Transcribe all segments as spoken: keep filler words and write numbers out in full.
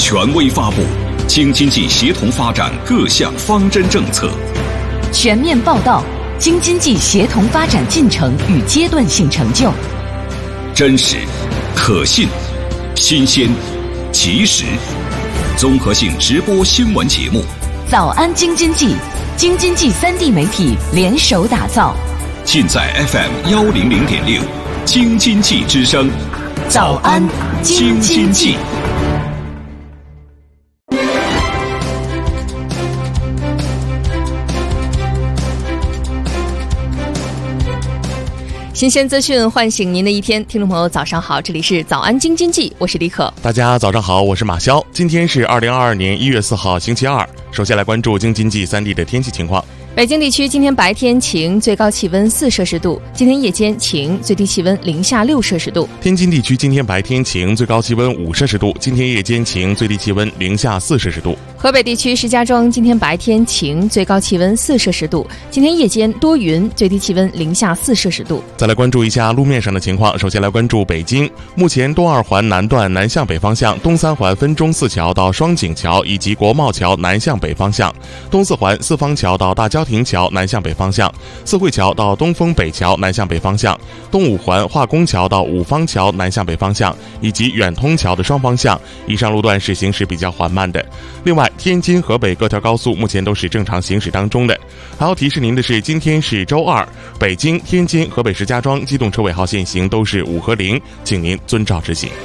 权威发布京津冀协同发展各项方针政策， 全面报道京津冀协同发展进程与阶段性成就， 真实、可信、新鲜、及时，综合性直播新闻节目。 早安京津冀，京津冀三地媒体联手打造， 尽在 F M 幺零零点六，京津冀之声。 早安京津冀。新鲜资讯唤醒您的一天，听众朋友早上好，这里是早安京津冀，我是李可。 大家早上好，我是马潇。今天是二零二二年一月四号星期二，首先来关注京津冀三地的天气情况。 北京地区今天白天晴，最高气温四摄氏度；今天夜间晴，最低气温零下六摄氏度。 天津地区今天白天晴，最高气温五摄氏度；今天夜间晴，最低气温零下四摄氏度。 河北地区石家庄今天白天晴，最高气温四摄氏度；今天夜间多云，最低气温零下四摄氏度。 再来关注一下路面上的情况，首先来关注北京。目前东二环南段南向北方向，东三环分钟寺桥到双井桥以及国贸桥南向北方向，东四环四方桥到大郊亭桥南向北方向，四惠桥到东风北桥南向北方向，东五环化工桥到五方桥南向北方向，以及远通桥的双方向，以上路段是行驶比较缓慢的。另外，天津、河北各条高速目前都是正常行驶当中的。还要提示您的是，今天是周二，北京、天津、河北石家庄机动车尾号限行都是五和零，请您遵照执行。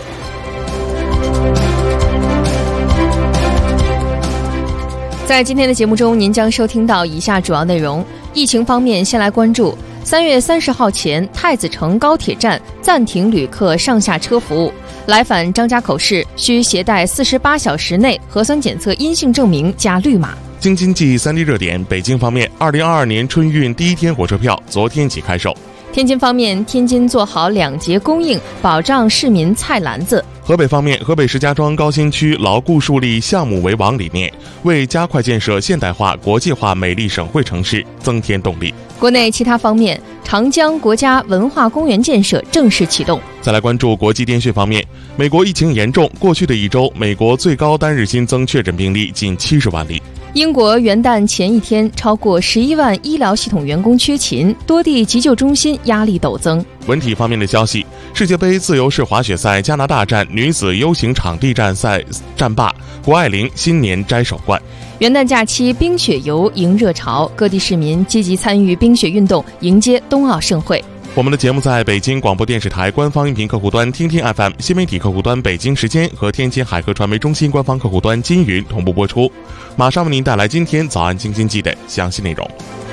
在今天的节目中，您将收听到以下主要内容。疫情方面，先来关注三月三十号前，太子城高铁站暂停旅客上下车服务，来返张家口市需携带四十八小时内核酸检测阴性证明加绿码。 京津冀三地热点，北京方面，二零二二年春运第一天火车票昨天起开售。 天津方面，天津做好两节供应，保障市民菜篮子。 河北方面，河北石家庄高新区牢固树立项目为王理念，为加快建设现代化、国际化美丽省会城市增添动力。 国内其他方面，长江国家文化公园建设正式启动。 再来关注国际电讯方面，美国疫情严重，过去的一周，美国最高单日新增确诊病例近七十万例。 英国元旦前一天，超过十一万医疗系统员工缺勤，多地急救中心压力陡增。 文体方面的消息，世界杯自由式滑雪赛加拿大站女子 U 型场地战赛战罢，谷爱凌新年摘首冠。 元旦假期冰雪游迎热潮，各地市民积极参与冰雪运动，迎接冬奥盛会。 我们的节目在北京广播电视台官方音频客户端听听 F M、 新媒体客户端北京时间和天津海科传媒中心官方客户端金云同步播出。马上为您带来今天早安京津冀的详细内容。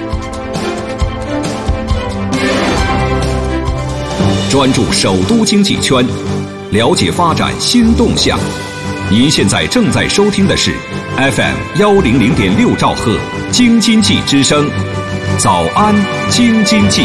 专注首都经济圈，了解发展新动向。您现在正在收听的是 F M 幺零零点六兆赫京津冀之声。早安京津冀。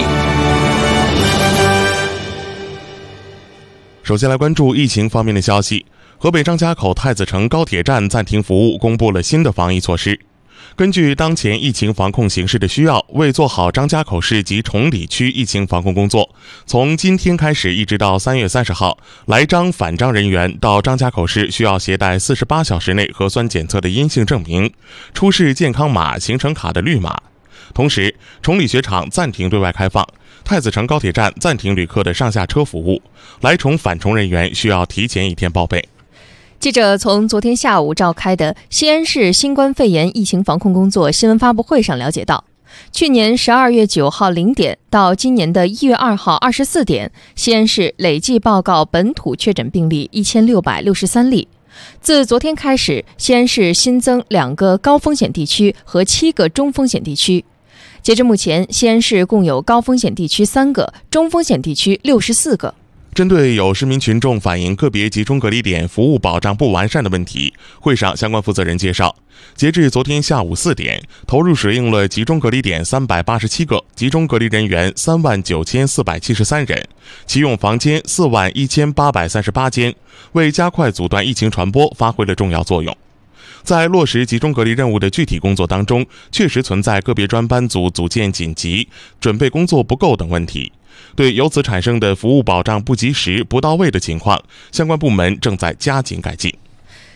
首先来关注疫情方面的消息，河北张家口太子城高铁站暂停服务，公布了新的防疫措施。根据当前疫情防控形势的需要，为做好张家口市及崇礼区疫情防控工作，从今天开始一直到三月三十号，来张返张人员到张家口市需要携带四十八小时内核酸检测的阴性证明，出示健康码、行程卡的绿码。同时，崇礼雪场暂停对外开放，太子城高铁站暂停旅客的上下车服务，来崇返崇人员需要提前一天报备。 记者从昨天下午召开的西安市新冠肺炎疫情防控工作新闻发布会上了解到，去年十二月九号零点到今年的一月二号二十四点，西安市累计报告本土确诊病例一千六百六十三例。自昨天开始，西安市新增两个高风险地区和七个中风险地区。截至目前，西安市共有高风险地区三个，中风险地区六十四个。 针对有市民群众反映个别集中隔离点服务保障不完善的问题，会上相关负责人介绍，截至昨天下午四点，投入使用了集中隔离点三百八十七个，集中隔离人员三万九千四百七十三人，启用房间四万一千八百三十八间，为加快阻断疫情传播发挥了重要作用。在落实集中隔离任务的具体工作当中，确实存在个别专班组组建紧急、准备工作不够等问题。对由此产生的服务保障不及时、不到位的情况，相关部门正在加紧改进。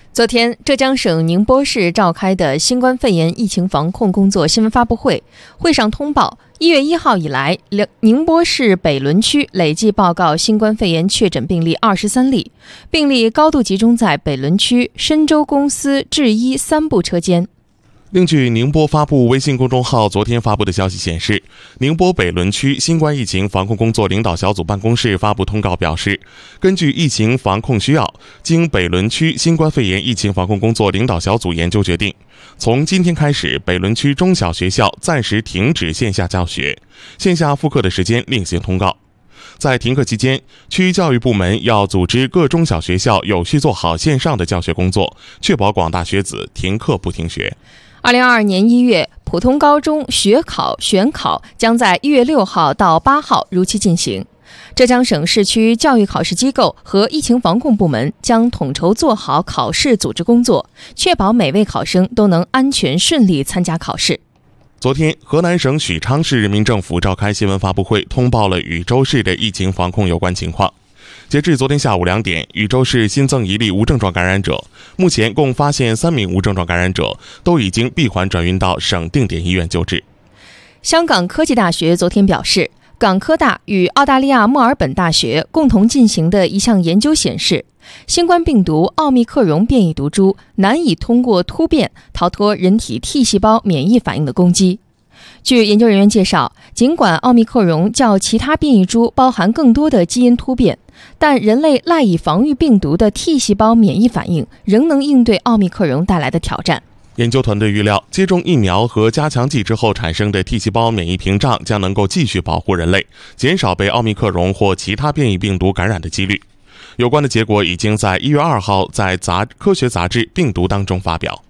昨天，浙江省宁波市召开的新冠肺炎疫情防控工作新闻发布会，会上通报，一月一号以来，宁波市北仑区累计报告新冠肺炎确诊病例二十三例，病例高度集中在北仑区深州公司制一三部车间。 另据宁波发布微信公众号昨天发布的消息显示，宁波北仑区新冠疫情防控工作领导小组办公室发布通告表示，根据疫情防控需要，经北仑区新冠肺炎疫情防控工作领导小组研究决定，从今天开始，北仑区中小学校暂时停止线下教学，线下复课的时间另行通告。在停课期间，区教育部门要组织各中小学校有序做好线上的教学工作，确保广大学子停课不停学。 二零二二年一月，普通高中学考选考将在一月六号到八号如期进行。浙江省市区教育考试机构和疫情防控部门将统筹做好考试组织工作，确保每位考生都能安全顺利参加考试。 昨天，河南省许昌市人民政府召开新闻发布会，通报了禹州市的疫情防控有关情况。截至昨天下午两点，禹州市新增一例无症状感染者，目前共发现三名无症状感染者，都已经闭环转运到省定点医院救治。 香港科技大学昨天表示，港科大与澳大利亚墨尔本大学共同进行的一项研究显示，新冠病毒奥密克戎变异毒株难以通过突变逃脱人体 T 细胞免疫反应的攻击。据研究人员介绍，尽管奥密克戎较其他变异株包含更多的基因突变，但人类赖以防御病毒的 T 细胞免疫反应仍能应对奥密克戎带来的挑战。 研究团队预料，接种疫苗和加强剂之后产生的 T 细胞免疫屏障将能够继续保护人类，减少被奥密克戎或其他变异病毒感染的几率。有关的结果已经在一月二号在杂科学杂志《病毒》当中发表。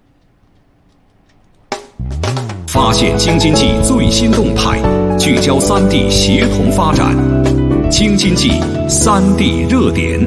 发现京津冀最新动态，聚焦三地协同发展。京津冀三地热点。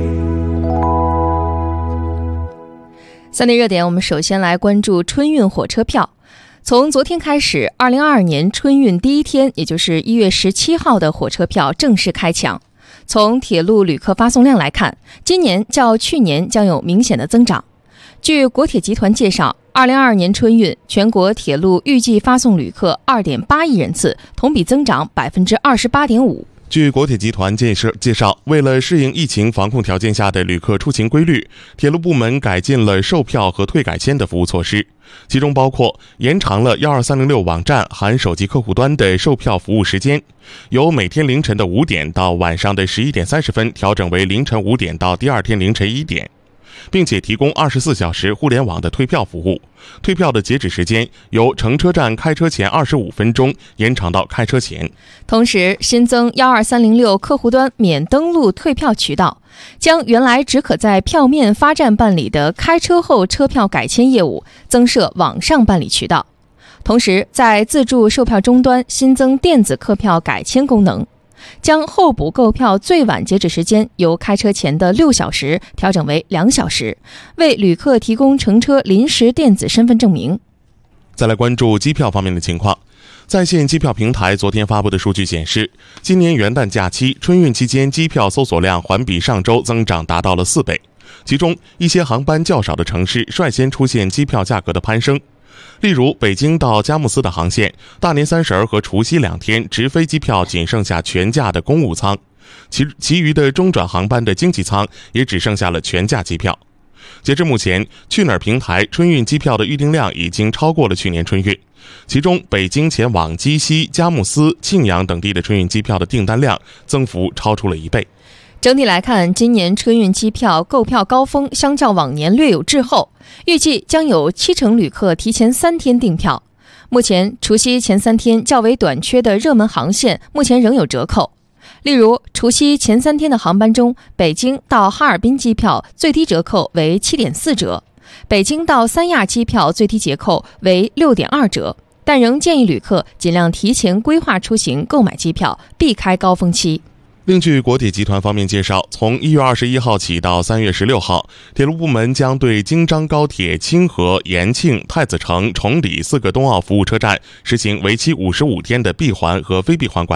三地热点，我们首先来关注春运火车票。从昨天开始，二零二二年春运第一天，也就是一月十七号的火车票正式开抢。从铁路旅客发送量来看，今年较去年将有明显的增长。据国铁集团介绍，二零二二年春运全国铁路预计发送旅客 二点八亿人次，同比增长 百分之二十八点五。 据国铁集团介绍，为了适应疫情防控条件下的旅客出行规律，铁路部门改进了售票和退改签的服务措施，其中包括延长了一二三零六网站含手机客户端的售票服务时间，由每天凌晨的五点到晚上的十一点三十分调整为凌晨五点到第二天凌晨一点。并且提供二十四小时互联网的退票服务，退票的截止时间由乘车站开车前二十五分钟延长到开车前。 同时新增一二三零六客户端免登录退票渠道，将原来只可在票面发站办理的开车后车票改签业务增设网上办理渠道。同时在自助售票终端新增电子客票改签功能，将候补购票最晚截止时间由开车前的六小时调整为两小时，为旅客提供乘车临时电子身份证明。 再来关注机票方面的情况。在线机票平台昨天发布的数据显示，今年元旦假期春运期间机票搜索量环比上周增长达到了四倍，其中一些航班较少的城市率先出现机票价格的攀升。例如北京到佳木斯的航线，大年三十和除夕两天直飞机票仅剩下全价的公务舱，其其余的中转航班的经济舱也只剩下了全价机票。截至目前，去哪儿平台春运机票的预订量已经超过了去年春运，其中北京前往鸡西、佳木斯、庆阳等地的春运机票的订单量增幅超出了一倍。 整体来看，今年春运机票购票高峰相较往年略有滞后，预计将有七成旅客提前三天订票。目前除夕前三天较为短缺的热门航线目前仍有折扣，例如除夕前三天的航班中，北京到哈尔滨机票最低折扣为 七点四折，北京到三亚机票最低折扣为 六点二折，但仍建议旅客尽量提前规划出行购买机票，避开高峰期。 另据国铁集团方面介绍，从一月二十一号起到三月十六号，铁路部门将对京张高铁清河、延庆、太子城、崇礼四个冬奥服务车站实行为期五十五天的闭环和非闭环管理，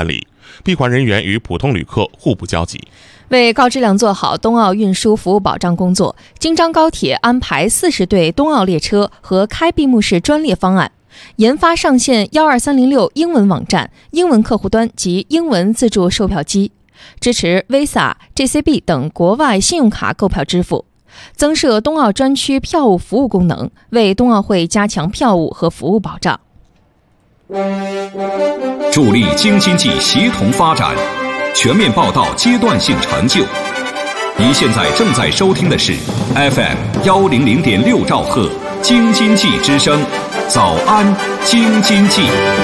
闭环人员与普通旅客互不交集。 为高质量做好冬奥运输服务保障工作，京张高铁安排四十对冬奥列车和开闭幕式专列方案，研发上线一二三零六英文网站、英文客户端及英文自助售票机，支持 Visa、J C B 等国外信用卡购票支付，增设冬奥专区票务服务功能，为冬奥会加强票务和服务保障。 助力京津冀协同发展，全面报道阶段性成就。您现在正在收听的是 F M 一零零点六兆赫京津冀之声，早安京津冀。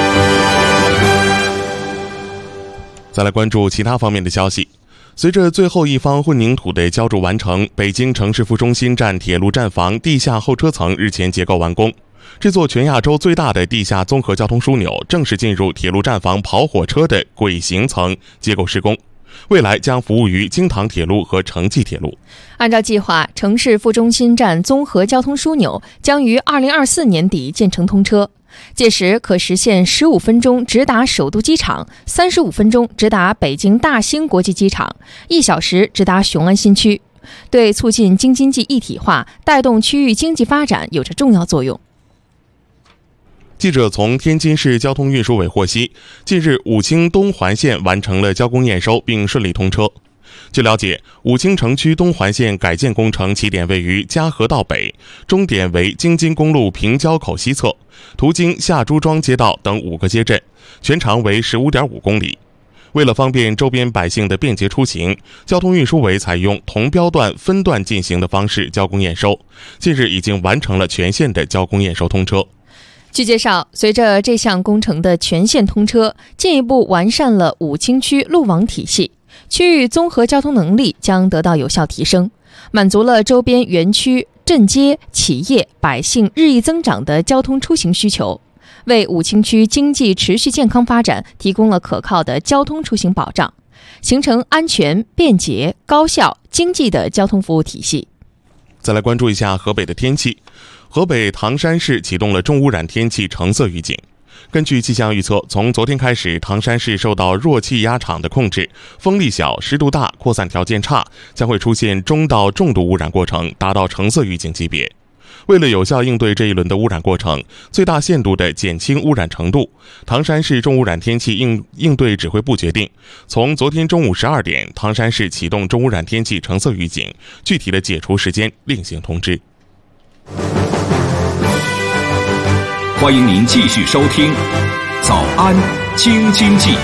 再来关注其他方面的消息。随着最后一方混凝土的浇筑完成，北京城市副中心站铁路站房地下候车层日前结构完工。这座全亚洲最大的地下综合交通枢纽正式进入铁路站房跑火车的轨行层结构施工，未来将服务于京唐铁路和城际铁路。 按照计划，城市副中心站综合交通枢纽将于二零二四年底建成通车，届时可实现十五分钟直达首都机场，三十五分钟直达北京大兴国际机场，一小时直达雄安新区，对促进京津冀一体化、带动区域经济发展有着重要作用。 记者从天津市交通运输委获悉，近日武清东环线完成了交工验收并顺利通车。据了解，武清城区东环线改建工程起点位于嘉禾道北，终点为京津公路平交口西侧，途经下朱庄街道等五个街镇，全长为 十五点五公里。为了方便周边百姓的便捷出行，交通运输委采用同标段分段进行的方式交工验收，近日已经完成了全线的交工验收通车。 据介绍，随着这项工程的全线通车，进一步完善了武清区路网体系，区域综合交通能力将得到有效提升，满足了周边园区、镇街、企业、百姓日益增长的交通出行需求，为武清区经济持续健康发展提供了可靠的交通出行保障，形成安全、便捷、高效、经济的交通服务体系。 再来关注一下河北的天气。河北唐山市启动了重污染天气橙色预警。根据气象预测，从昨天开始，唐山市受到弱气压场的控制，风力小、湿度大、扩散条件差，将会出现中到重度污染过程，达到橙色预警级别。为了有效应对这一轮的污染过程，最大限度地减轻污染程度，唐山市重污染天气应应对指挥部决定，从昨天中午十二点，唐山市启动重污染天气橙色预警，具体的解除时间另行通知。 欢迎您继续收听早安京津冀。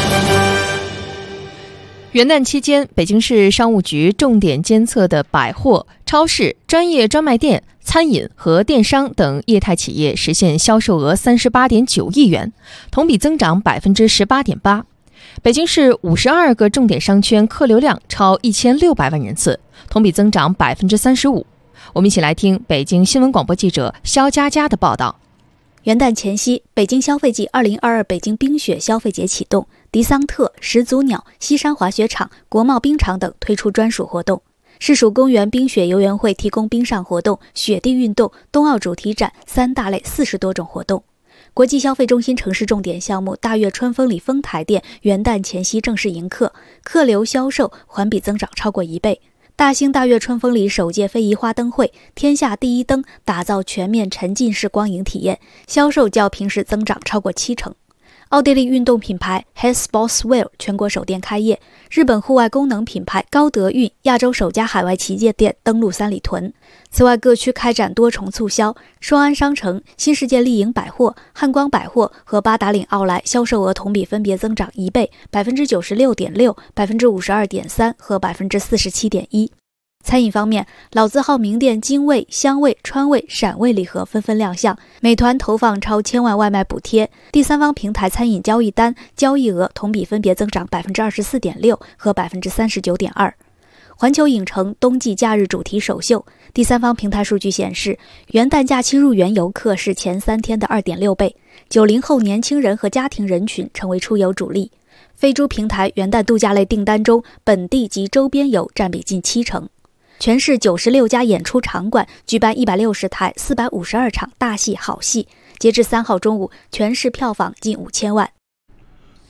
元旦期间，北京市商务局重点监测的百货、超市、专业专卖店、餐饮和电商等业态企业实现销售额三十八点九亿元，同比增长百分之十八点八。北京市五十二个重点商圈客流量超一千六百万人次，同比增长百分之三十五。我们一起来听北京新闻广播记者肖佳佳的报道。 元旦前夕，北京消费季二零二二北京冰雪消费节启动，迪桑特、始祖鸟、西山滑雪场、国贸冰场等推出专属活动。市属公园冰雪游园会提供冰上活动、雪地运动、冬奥主题展三大类四十多种活动。国际消费中心城市重点项目大悦春风里丰台店元旦前夕正式迎客，客流销售环比增长超过一倍。大兴大悦春风里首届非遗花灯会，天下第一灯打造全面沉浸式光影体验，销售较平时增长超过七成。奥地利运动品牌 Head Sportswear 全国首店开业，日本户外功能品牌高德运亚洲首家海外旗舰店登陆三里屯。此外，各区开展多重促销，双安商城、新世界丽影百货、汉光百货和八达岭奥莱销售额同比分别增长一倍、百分之九十六点六、百分之五十二点三和百分之四十七点一。餐饮方面，老字号名店京味、香味、川味、陕味礼盒纷纷亮相，美团投放超千万外卖补贴，第三方平台餐饮交易单交易额同比分别增长 百分之二十四点六 和 百分之三十九点二。环球影城冬季假日主题首秀，第三方平台数据显示，元旦假期入园游客是前三天的 二点六倍，九零后年轻人和家庭人群成为出游主力。飞猪平台元旦度假类订单中，本地及周边游占比近七成。全市九十六家演出场馆举办一百六十台四百五十二场大戏好戏，截至三号中午，全市票房近五千万。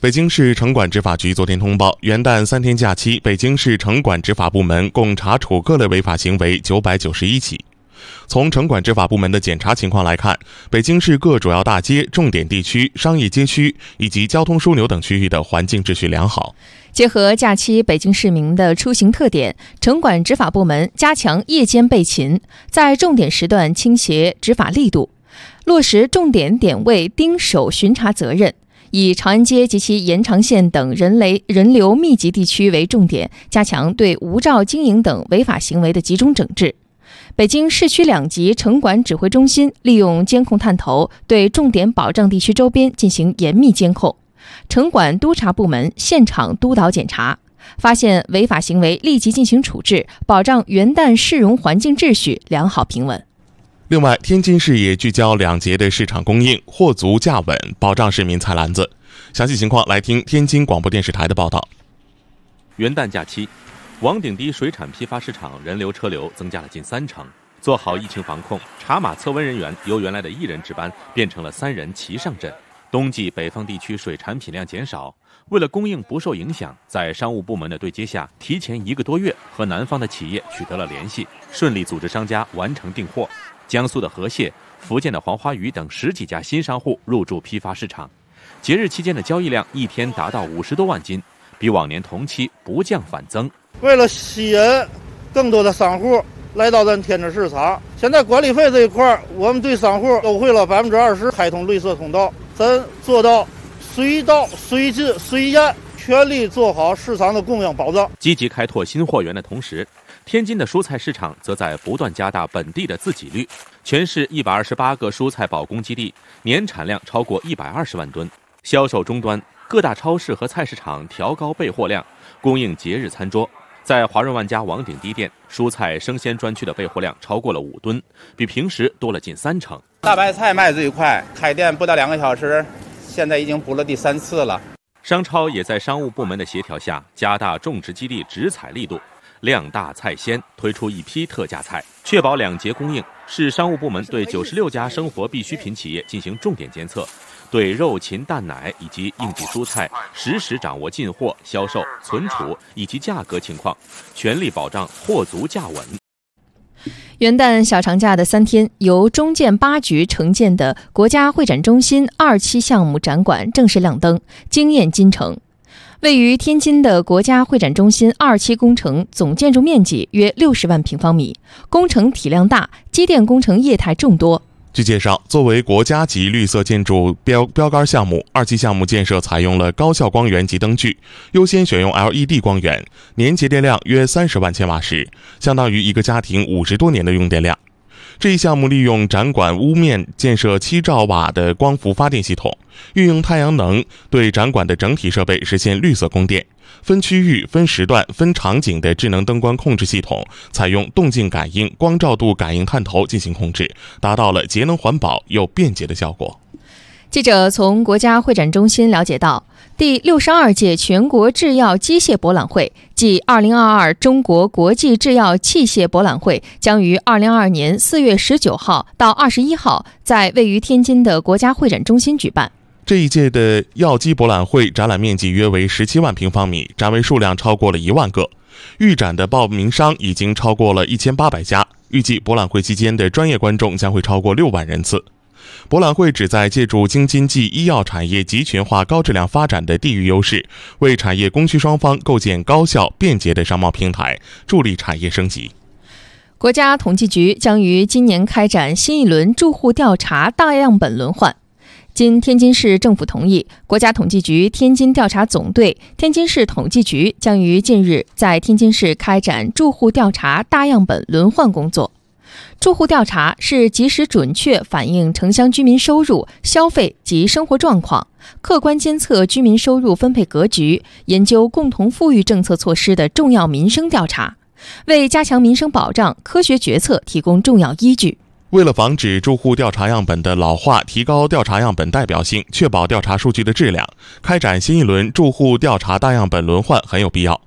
北京市城管执法局昨天通报，元旦三天假期，北京市城管执法部门共查处各类违法行为九百九十一起。从城管执法部门的检查情况来看，北京市各主要大街、重点地区、商业街区以及交通枢纽等区域的环境秩序良好。 结合假期北京市民的出行特点，城管执法部门加强夜间备勤，在重点时段倾斜执法力度，落实重点点位盯守巡查责任，以长安街及其延长线等人雷人流密集地区为重点，加强对无照经营等违法行为的集中整治。北京市区两级城管指挥中心利用监控探头，对重点保障地区周边进行严密监控。城管督察部门现场督导检查，发现违法行为立即进行处置，保障元旦市容环境秩序良好平稳。 另外，天津市也聚焦两节的市场供应，货足价稳，保障市民菜篮子。详细情况来听天津广播电视台的报道。 元旦假期，王顶堤水产批发市场人流车流增加了近三成。做好疫情防控，查码测温人员由原来的一人值班变成了三人齐上阵。冬季北方地区水产品量减少，为了供应不受影响，在商务部门的对接下，提前一个多月和南方的企业取得了联系，顺利组织商家完成订货。江苏的河蟹、福建的黄花鱼等十几家新商户入驻批发市场，节日期间的交易量一天达到五十多万斤，比往年同期不降反增。 为了吸引更多的商户来到咱天津市场，现在管理费这一块，我们对商户优惠了百分之二十，开通绿色通道，咱做到随到随进随验，全力做好市场的供应保障。 积极开拓新货源的同时，天津的蔬菜市场则在不断加大本地的自给率。全市一百二十八个蔬菜保供基地，年产量超过一百二十万吨。销售终端，各大超市和菜市场调高备货量，供应节日餐桌。在华润万家王顶堤店，蔬菜生鲜专区的备货量超过了五吨，比平时多了近三成。 大白菜卖最快，开店不到两个小时，现在已经补了第三次了。 商超也在商务部门的协调下，加大种植基地直采力度，量大菜鲜，推出一批特价菜，确保两节供应。市商务部门对九十六家生活必需品企业进行重点监测，对肉禽蛋奶以及应季蔬菜实时掌握进货、销售、存储以及价格情况，全力保障货足价稳。 元旦小长假的三天，由中建八局承建的国家会展中心二期项目展馆正式亮灯，惊艳京城。位于天津的国家会展中心二期工程总建筑面积约六十万平方米，工程体量大，机电工程业态众多。 据介绍，作为国家级绿色建筑标标杆项目，二期项目建设采用了高效光源及灯具，优先选用 L E D 光源，年节电量约三十万千瓦时，相当于一个家庭五十多年的用电量。这一项目利用展馆屋面建设七兆瓦的光伏发电系统，运用太阳能对展馆的整体设备实现绿色供电。分区域、分时段、分场景的智能灯光控制系统，采用动静感应、光照度感应探头进行控制，达到了节能环保又便捷的效果。 记者从国家会展中心了解到，第六十二届全国制药机械博览会暨二零二二中国国际制药器械博览会将于二零二二年四月十九号到二十一号在位于天津的国家会展中心举办。 这一届的药机博览会展览面积约为十七万平方米，展位数量超过了一万个，预展的报名商已经超过了一千八百家，预计博览会期间的专业观众将会超过六万人次。博览会旨在借助京津冀医药产业集群化高质量发展的地域优势，为产业供需双方构建高效便捷的商贸平台，助力产业升级。 国家统计局将于今年开展新一轮住户调查大样本轮换。经天津市政府同意，国家统计局天津调查总队、天津市统计局将于近日在天津市开展住户调查大样本轮换工作。住户调查是及时准确反映城乡居民收入、消费及生活状况，客观监测居民收入分配格局，研究共同富裕政策措施的重要民生调查，为加强民生保障、科学决策提供重要依据。 为了防止住户调查样本的老化，提高调查样本代表性，确保调查数据的质量，开展新一轮住户调查大样本轮换很有必要。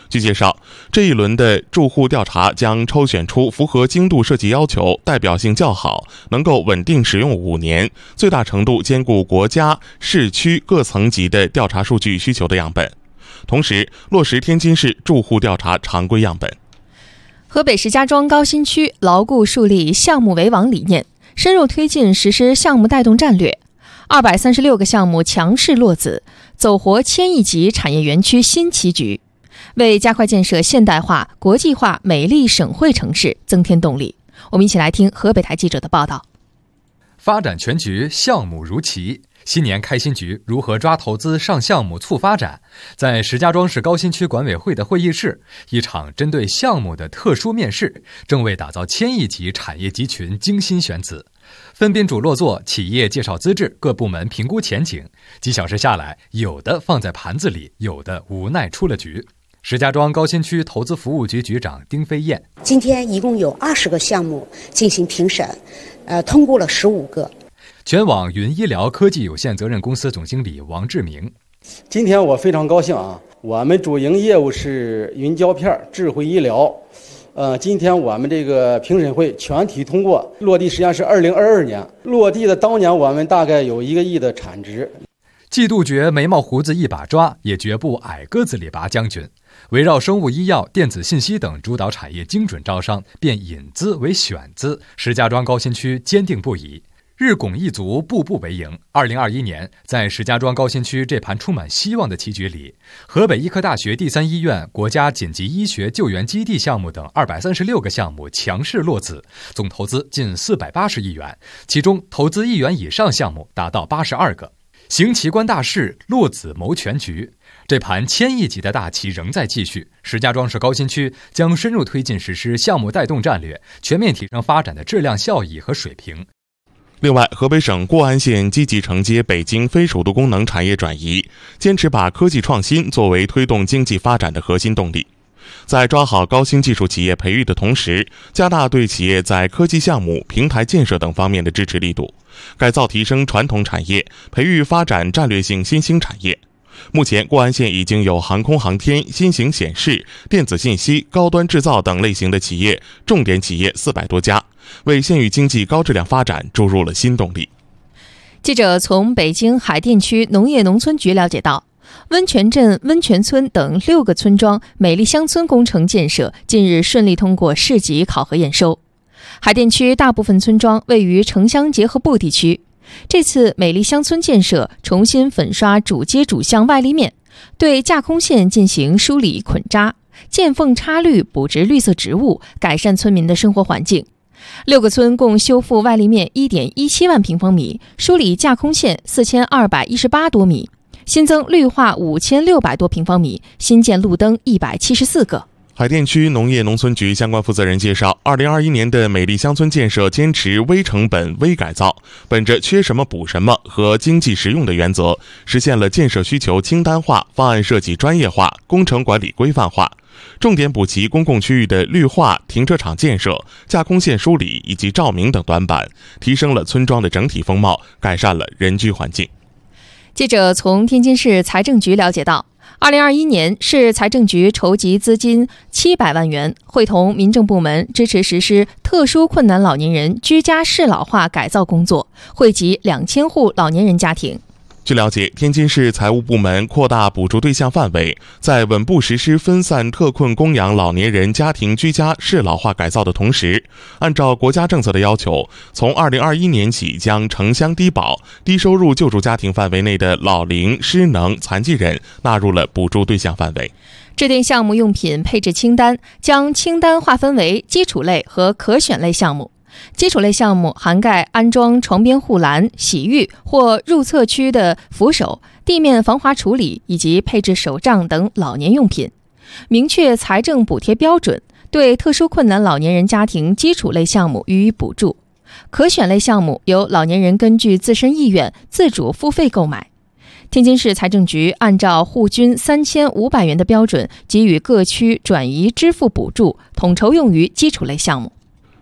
据介绍，这一轮的住户调查将抽选出符合精度设计要求、代表性较好、能够稳定使用五年、最大程度兼顾国家、市区各层级的调查数据需求的样本，同时落实天津市住户调查常规样本。 河北石家庄高新区牢固树立项目为王理念，深入推进实施项目带动战略，二百三十六个项目强势落子，走活千亿级产业园区新棋局，为加快建设现代化、国际化美丽省会城市增添动力。我们一起来听河北台记者的报道。 发展全局，项目如棋。新年开新局，如何抓投资上项目促发展？在石家庄市高新区管委会的会议室，一场针对项目的特殊面试正为打造千亿级产业集群精心选址。分宾主落座，企业介绍资质，各部门评估前景。几小时下来，有的放在盘子里，有的无奈出了局。石家庄高新区投资服务局局长丁飞燕： 今天一共有二十个项目进行评审，呃，通过了十五个。 全网云医疗科技有限责任公司总经理王志明： 今天我非常高兴啊，我们主营业务是云胶片、智慧医疗。呃，今天我们这个评审会全体通过，落地时间是二零二二年，落地的当年我们大概有一个亿的产值。 既杜绝眉毛胡子一把抓，也绝不矮个子里拔将军。围绕生物医药、电子信息等主导产业精准招商，变引资为选资，石家庄高新区坚定不移。日拱一卒，步步为营。二零二一年，在石家庄高新区这盘充满希望的棋局里，河北医科大学第三医院、国家紧急医学救援基地项目等二百三十六个项目强势落子，总投资近四百八十亿元，其中投资亿元以上项目达到八十二个。行棋观大势，落子谋全局。这盘千亿级的大棋仍在继续。石家庄市高新区将深入推进实施项目带动战略，全面提升发展的质量效益和水平。 另外，河北省固安县积极承接北京非首都功能产业转移，坚持把科技创新作为推动经济发展的核心动力。在抓好高新技术企业培育的同时，加大对企业在科技项目、平台建设等方面的支持力度，改造提升传统产业，培育发展战略性新兴产业。目前，固安县已经有航空航天、新型显示、电子信息、高端制造等类型的企业，重点企业四百多家，为县域经济高质量发展注入了新动力。 记者从北京海淀区农业农村局了解到，温泉镇、温泉村等六个村庄美丽乡村工程建设近日顺利通过市级考核验收。海淀区大部分村庄位于城乡结合部地区。这次美丽乡村建设重新粉刷主街主巷外立面，对架空线进行梳理捆扎，见缝插绿补植绿色植物，改善村民的生活环境。六个村共修复外立面 一点一七万平方米，梳理架空线四千二百一十八多米，新增绿化五千六百多平方米，新建路灯一百七十四个。 海淀区农业农村局相关负责人介绍，二零二一年的美丽乡村建设坚持微成本微改造，本着缺什么补什么和经济实用的原则，实现了建设需求清单化、方案设计专业化、工程管理规范化，重点补齐公共区域的绿化、停车场建设、架空线梳理以及照明等短板，提升了村庄的整体风貌，改善了人居环境。 记者从天津市财政局了解到，二零二一年，市财政局筹集资金七百万元，会同民政部门支持实施特殊困难老年人居家适老化改造工作，惠及两千户老年人家庭。 据了解，天津市财务部门扩大补助对象范围，在稳步实施分散特困供养老年人家庭居家适老化改造的同时，按照国家政策的要求，从二零二一年起将城乡低保、低收入救助家庭范围内的老龄、失能、残疾人纳入了补助对象范围。 制定项目用品配置清单，将清单划分为基础类和可选类项目。基础类项目涵盖安装床边护栏、洗浴或入厕区的扶手、地面防滑处理以及配置手杖等老年用品，明确财政补贴标准，对特殊困难老年人家庭基础类项目予以补助。可选类项目由老年人根据自身意愿自主付费购买。天津市财政局按照户均三千五百元的标准，给予各区转移支付补助，统筹用于基础类项目。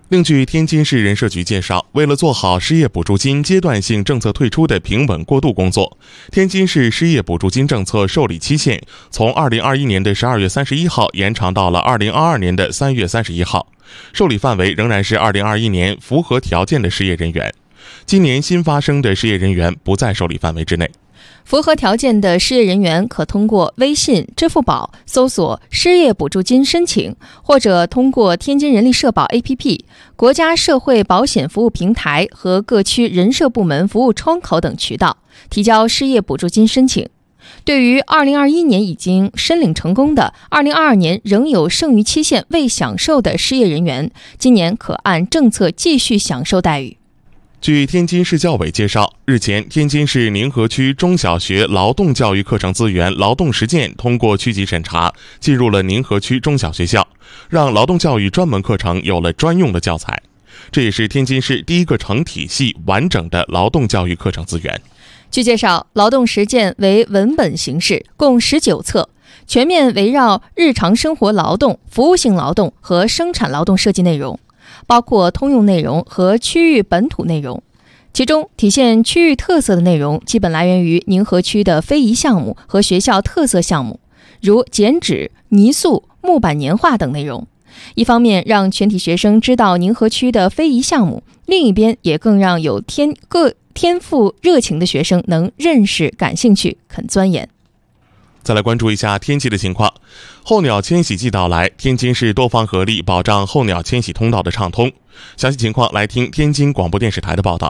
另据天津市人社局介绍，为了做好失业补助金阶段性政策退出的平稳过渡工作，天津市失业补助金政策受理期限从二零二一年的十二月三十一号延长到了二零二二年的三月三十一号，受理范围仍然是二零二一年符合条件的失业人员。今年新发生的失业人员不在受理范围之内。 符合条件的失业人员可通过微信、支付宝搜索失业补助金申请，或者通过天津人力社保 A P P、国家社会保险服务平台和各区人社部门服务窗口等渠道提交失业补助金申请。对于二零二一年已经申领成功的，二零二二年仍有剩余期限未享受的失业人员，今年可按政策继续享受待遇。 据天津市教委介绍，日前天津市宁河区中小学劳动教育课程资源劳动实践通过区级审查，进入了宁河区中小学校，让劳动教育专门课程有了专用的教材。这也是天津市第一个成体系完整的劳动教育课程资源。 据介绍，劳动实践为文本形式，共十九册，全面围绕日常生活劳动、服务性劳动和生产劳动设计内容，包括通用内容和区域本土内容。其中体现区域特色的内容基本来源于宁河区的非遗项目和学校特色项目，如剪纸、泥塑、木板年画等内容。一方面让全体学生知道宁河区的非遗项目，另一边也更让有天各天赋热情的学生能认识、感兴趣、肯钻研。 再来关注一下天气的情况。候鸟迁徙季到来，天津市多方合力保障候鸟迁徙通道的畅通。详细情况来听天津广播电视台的报道。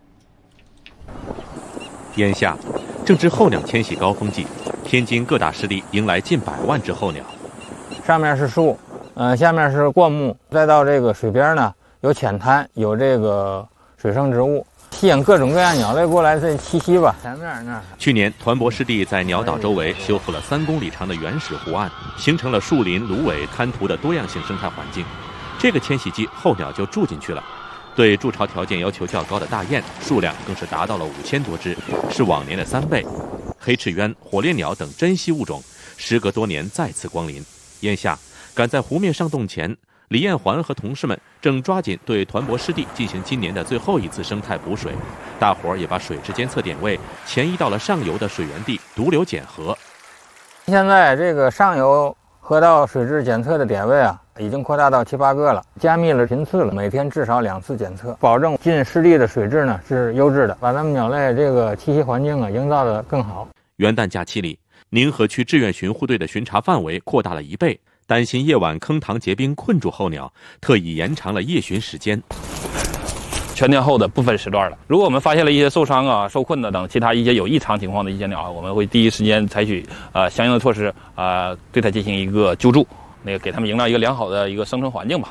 眼下正值候鸟迁徙高峰季，天津各大湿地迎来近百万只候鸟。 上面是树，呃，下面是灌木，再到这个水边呢，有浅滩，有这个水生植物，吸引各种各样鸟类过来这栖息吧。前面那儿， 去年团泊湿地在鸟岛周围修复了三公里长的原始湖岸，形成了树林、芦苇、滩涂的多样性生态环境。这个迁徙季，候鸟就住进去了。对筑巢条件要求较高的大雁数量更是达到了五千多只，是往年的三倍。黑翅鸢、火烈鸟等珍稀物种，时隔多年再次光临。眼下，赶在湖面上冻前，李艳环和同事们正抓紧对团泊湿地进行今年的最后一次生态补水。大伙儿也把水质监测点位前移到了上游的水源地独流检河。 现在这个上游河道水质检测的点位啊，已经扩大到七八个了，加密了频次了，每天至少两次检测，保证进湿地的水质呢是优质的，把咱们鸟类这个栖息环境啊营造得更好。 元旦假期里，宁河区志愿巡护队的巡查范围扩大了一倍，担心夜晚坑塘结冰困住候鸟，特意延长了夜巡时间。 全天候的不分时段了。如果我们发现了一些受伤啊、受困的等其他一些有异常情况的一些鸟，我们会第一时间采取呃相应的措施啊、呃，对它进行一个救助，那个给它们营造一个良好的一个生存环境吧。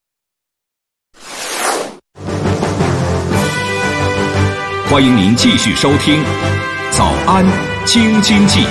欢迎您继续收听《早安京津冀》。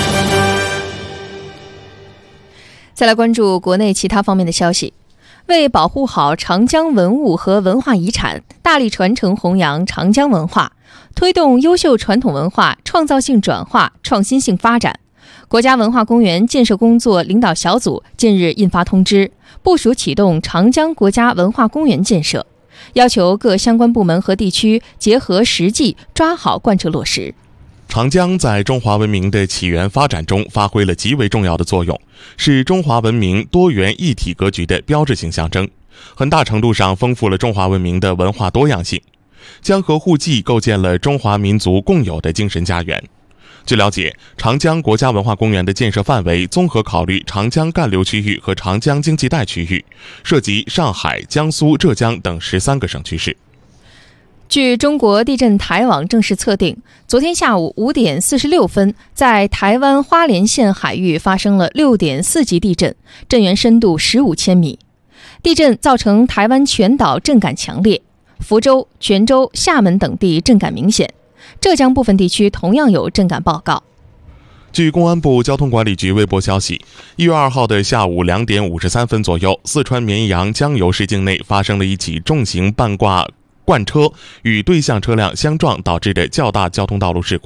再来关注国内其他方面的消息。为保护好长江文物和文化遗产，大力传承弘扬长江文化，推动优秀传统文化创造性转化、创新性发展，国家文化公园建设工作领导小组近日印发通知，部署启动长江国家文化公园建设，要求各相关部门和地区结合实际，抓好贯彻落实。 长江在中华文明的起源发展中发挥了极为重要的作用，是中华文明多元一体格局的标志性象征，很大程度上丰富了中华文明的文化多样性。江河互济构建了中华民族共有的精神家园。据了解，长江国家文化公园的建设范围综合考虑长江干流区域和长江经济带区域，涉及上海、江苏、浙江等十三个省区市。 据中国地震台网正式测定，昨天下午五点四十六分，在台湾花莲县海域发生了六点四级地震，震源深度十五千米。地震造成台湾全岛震感强烈，福州、泉州、厦门等地震感明显，浙江部分地区同样有震感报告。 据公安部交通管理局微博消息，一月二号的下午两点五十三分左右，四川绵阳江油市境内发生了一起重型半挂罐车与对向车辆相撞导致的较大交通道路事故。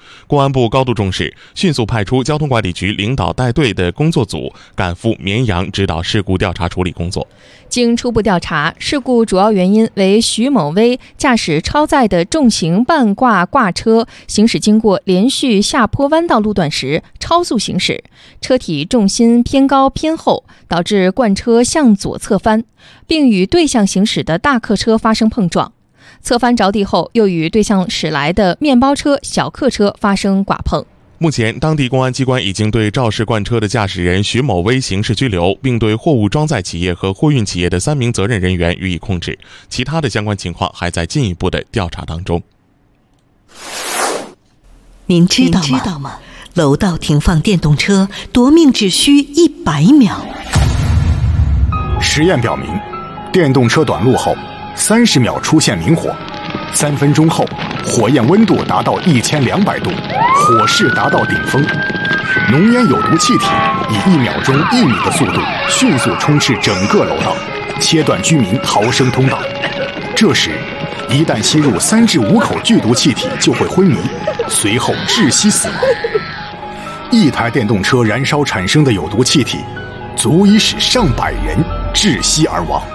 公安部高度重视，迅速派出交通管理局领导带队的工作组赶赴绵阳指导事故调查处理工作。 经初步调查，事故主要原因为徐某威驾驶超载的重型半挂挂车行驶经过连续下坡弯道路段时超速行驶，车体重心偏高偏后，导致罐车向左侧翻，并与对向行驶的大客车发生碰撞。侧翻着地后，又与对向驶来的面包车、小客车发生剐碰。 目前，当地公安机关已经对肇事罐车的驾驶人徐某威刑事拘留，并对货物装载企业和货运企业的三名责任人员予以控制。其他的相关情况还在进一步的调查当中。 您知道吗？知道吗？楼道停放电动车夺命只需一百秒。 实验表明，电动车短路后三十秒出现明火，三分钟后火焰温度达到一千两百度，火势达到顶峰，浓烟有毒气体以一秒钟一米的速度迅速充斥整个楼道，切断居民逃生通道。这时一旦吸入三至五口剧毒气体就会昏迷，随后窒息死亡。一台电动车燃烧产生的有毒气体足以使上百人窒息而亡。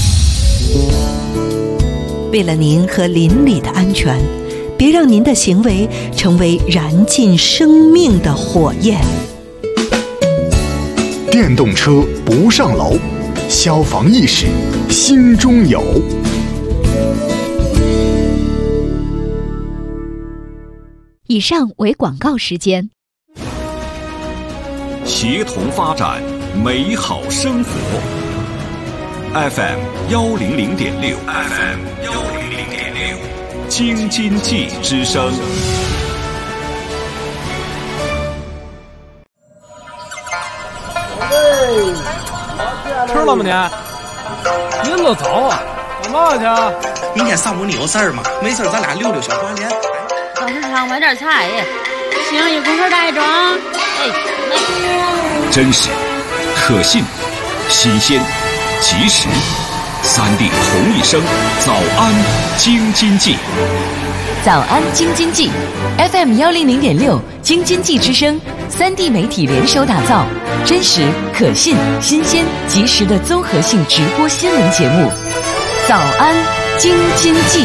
为了您和邻里的安全，别让您的行为成为燃尽生命的火焰。 电动车不上楼，消防意识心中有。 以上为广告时间。 协同发展，美好生活。F M 幺零零点六 ，F M 幺零零点六，京津冀之声。 吃了吗你？您都走啊？干嘛去啊？ 明天上午你有事儿吗？没事咱俩溜溜小花园。 到市场买点菜，行，一会儿带装。哎，来。 真实、可信、新鲜、及时，三地同一声，早安京津冀。 早安京津冀 ，F M 幺零零点六，京津冀之声，三地媒体联手打造真实、可信、新鲜、及时的综合性直播新闻节目。早安京津冀。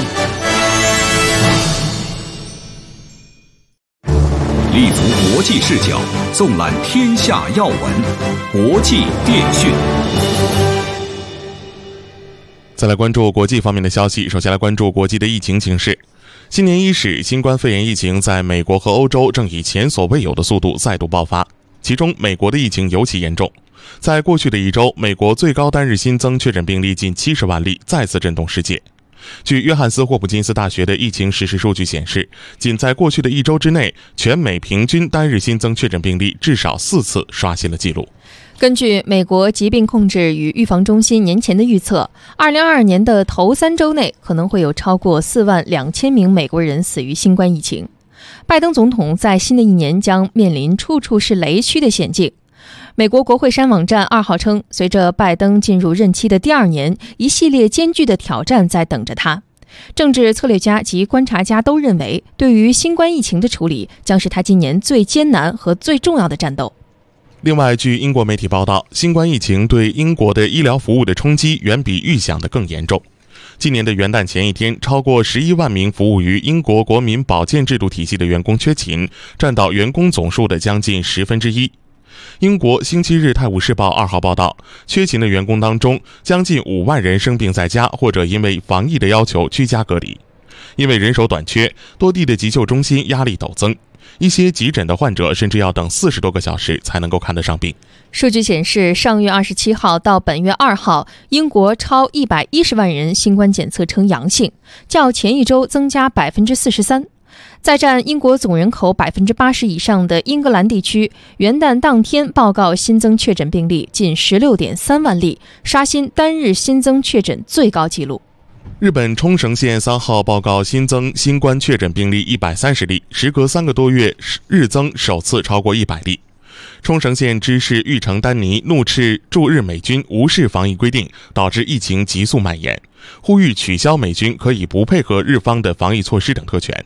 立足国际视角，纵览天下要闻，国际电讯。 再来关注国际方面的消息，首先来关注国际的疫情形势。新年伊始，新冠肺炎疫情在美国和欧洲正以前所未有的速度再度爆发，其中美国的疫情尤其严重。在过去的一周，美国最高单日新增确诊病例近七十万例，再次震动世界。据约翰斯霍普金斯大学的疫情实时数据显示，仅在过去的一周之内，全美平均单日新增确诊病例至少四次刷新了纪录。 根据美国疾病控制与预防中心年前的预测，二零二二年的头三周内可能会有超过四万两千名美国人死于新冠疫情。拜登总统在新的一年将面临处处是雷区的险境。美国国会山网站二号称，随着拜登进入任期的第二年，一系列艰巨的挑战在等着他。政治策略家及观察家都认为，对于新冠疫情的处理将是他今年最艰难和最重要的战斗。 另外，据英国媒体报道，新冠疫情对英国的医疗服务的冲击远比预想的更严重。今年的元旦前一天，超过十一万名服务于英国国民保健制度体系的员工缺勤，占到员工总数的将近十分之一。英国星期日泰晤士报二号报道，缺勤的员工当中，将近五万人生病在家，或者因为防疫的要求居家隔离。因为人手短缺，多地的急救中心压力陡增，一些急诊的患者甚至要等四十多个小时才能够看得上病。 数据显示，上月二十七号到本月二号，英国超一百一十万人新冠检测呈阳性，较前一周增加百分之四十三。在占英国总人口百分之八十以上的英格兰地区，元旦当天报告新增确诊病例近十六点三万例，刷新单日新增确诊最高纪录。 日本冲绳县三号报告新增新冠确诊病例一百三十例，时隔三个多月日增首次超过一百例。冲绳县知事玉城丹尼怒斥驻日美军无视防疫规定，导致疫情急速蔓延，呼吁取消美军可以不配合日方的防疫措施等特权。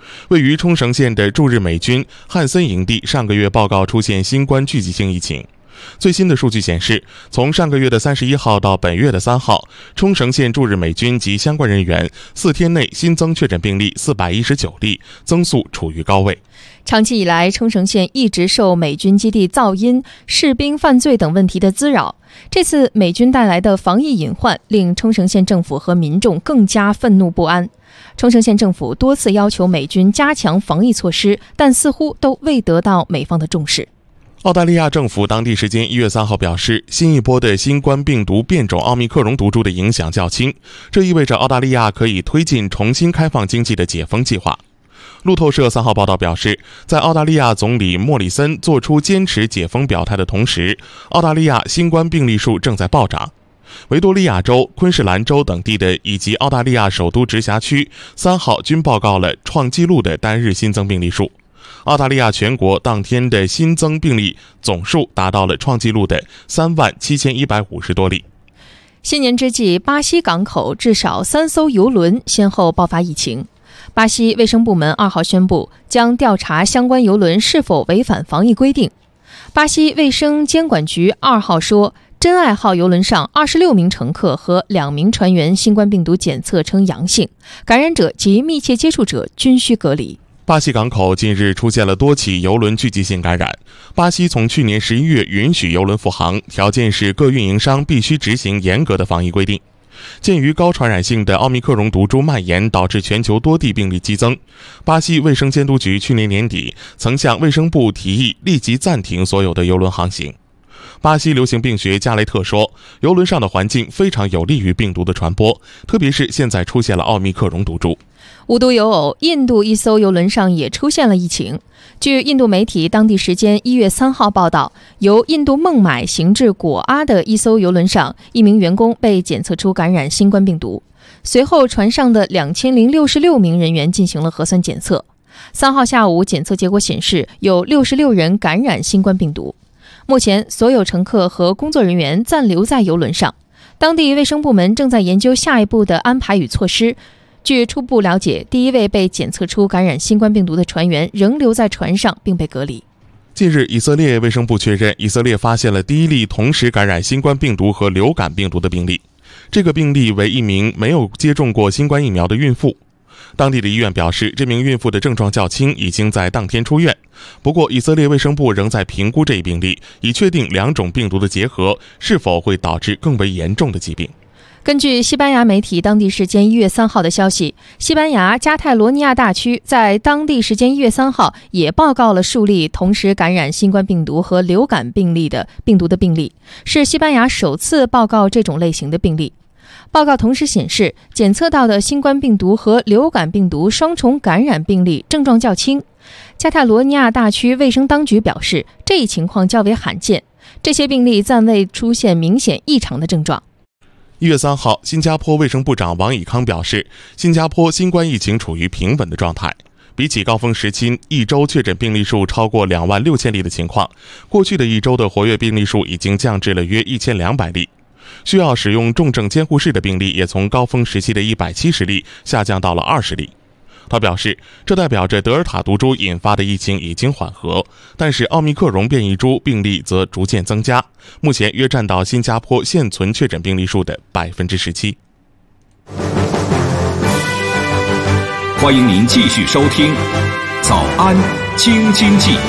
位于冲绳县的驻日美军汉森营地上个月报告出现新冠聚集性疫情。最新的数据显示，从上个月的三十一号到本月的三号，冲绳县驻日美军及相关人员四天内新增确诊病例四百一十九例，增速处于高位。 长期以来，冲绳县一直受美军基地噪音、士兵犯罪等问题的滋扰。这次美军带来的防疫隐患，令冲绳县政府和民众更加愤怒不安。冲绳县政府多次要求美军加强防疫措施，但似乎都未得到美方的重视。 澳大利亚政府当地时间一月三号表示，新一波的新冠病毒变种奥密克戎毒株的影响较轻，这意味着澳大利亚可以推进重新开放经济的解封计划。路透社三号报道表示，在澳大利亚总理莫里森做出坚持解封表态的同时，澳大利亚新冠病例数正在暴涨。维多利亚州、昆士兰州等地的以及澳大利亚首都直辖区三号均报告了创纪录的单日新增病例数。澳大利亚全国当天的新增病例总数达到了创纪录的三万七千一百五十多例。 新年之际，巴西港口至少三艘邮轮先后爆发疫情。巴西卫生部门二号宣布，将调查相关邮轮是否违反防疫规定。巴西卫生监管局二号说，真爱号邮轮上二十六名乘客和两名船员新冠病毒检测呈阳性，感染者及密切接触者均需隔离。 巴西港口近日出现了多起邮轮聚集性感染。巴西从去年十一月允许邮轮复航，条件是各运营商必须执行严格的防疫规定。鉴于高传染性的奥密克戎毒株蔓延导致全球多地病例激增，巴西卫生监督局去年年底曾向卫生部提议立即暂停所有的邮轮航行。巴西流行病学加雷特说，邮轮上的环境非常有利于病毒的传播，特别是现在出现了奥密克戎毒株。 无独有偶，印度一艘邮轮上也出现了疫情。据印度媒体当地时间一月三号报道，由印度孟买行至果阿的一艘邮轮上，一名员工被检测出感染新冠病毒。随后，船上的两千零六十六名人员进行了核酸检测。三号下午，检测结果显示有六十六人感染新冠病毒。目前，所有乘客和工作人员暂留在邮轮上。当地卫生部门正在研究下一步的安排与措施。据初步了解，第一位被检测出感染新冠病毒的船员仍留在船上并被隔离。 近日，以色列卫生部确认，以色列发现了第一例同时感染新冠病毒和流感病毒的病例。这个病例为一名没有接种过新冠疫苗的孕妇。当地的医院表示，这名孕妇的症状较轻，已经在当天出院。不过，以色列卫生部仍在评估这一病例，以确定两种病毒的结合是否会导致更为严重的疾病。 根据西班牙媒体当地时间一月三号的消息，西班牙加泰罗尼亚大区在当地时间一月三号也报告了数例同时感染新冠病毒和流感病例的病毒的病例，是西班牙首次报告这种类型的病例。报告同时显示，检测到的新冠病毒和流感病毒双重感染病例症状较轻。加泰罗尼亚大区卫生当局表示，这一情况较为罕见，这些病例暂未出现明显异常的症状。 一月三号，新加坡卫生部长王以康表示，新加坡新冠疫情处于平稳的状态。比起高峰时期一周确诊病例数超过两万六千例的情况，过去的一周的活跃病例数已经降至了约一千两百例。需要使用重症监护室的病例也从高峰时期的一百七十例下降到了二十例。他表示，这代表着德尔塔毒株引发的疫情已经缓和，但是奥密克戎变异株病例则逐渐增加，目前约占到新加坡现存确诊病例数的百分之十七。 欢迎您继续收听《早安京津冀》。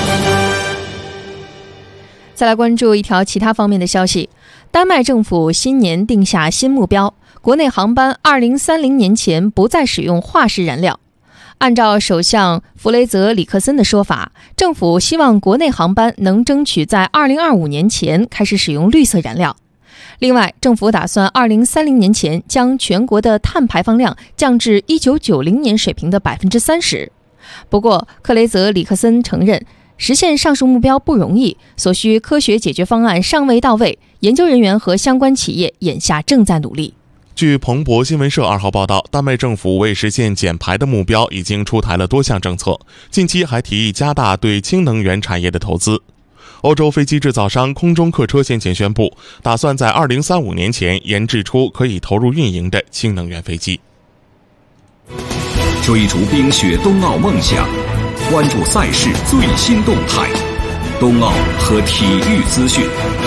再来关注一条其他方面的消息，丹麦政府新年定下新目标。国内航班二零三零年前不再使用化石燃料。按照首相弗雷泽里克森的说法，政府希望国内航班能争取在二零二五年前开始使用绿色燃料。另外，政府打算二零三零年前将全国的碳排放量降至一九九零年水平的百分之三十。不过，克雷泽里克森承认，实现上述目标不容易，所需科学解决方案尚未到位，研究人员和相关企业眼下正在努力。 据彭博新闻社二号报道，丹麦政府为实现减排的目标，已经出台了多项政策，近期还提议加大对氢能源产业的投资。欧洲飞机制造商空中客车先前宣布，打算在二零三五年前研制出可以投入运营的氢能源飞机。 追逐冰雪冬奥梦想，关注赛事最新动态，冬奥和体育资讯。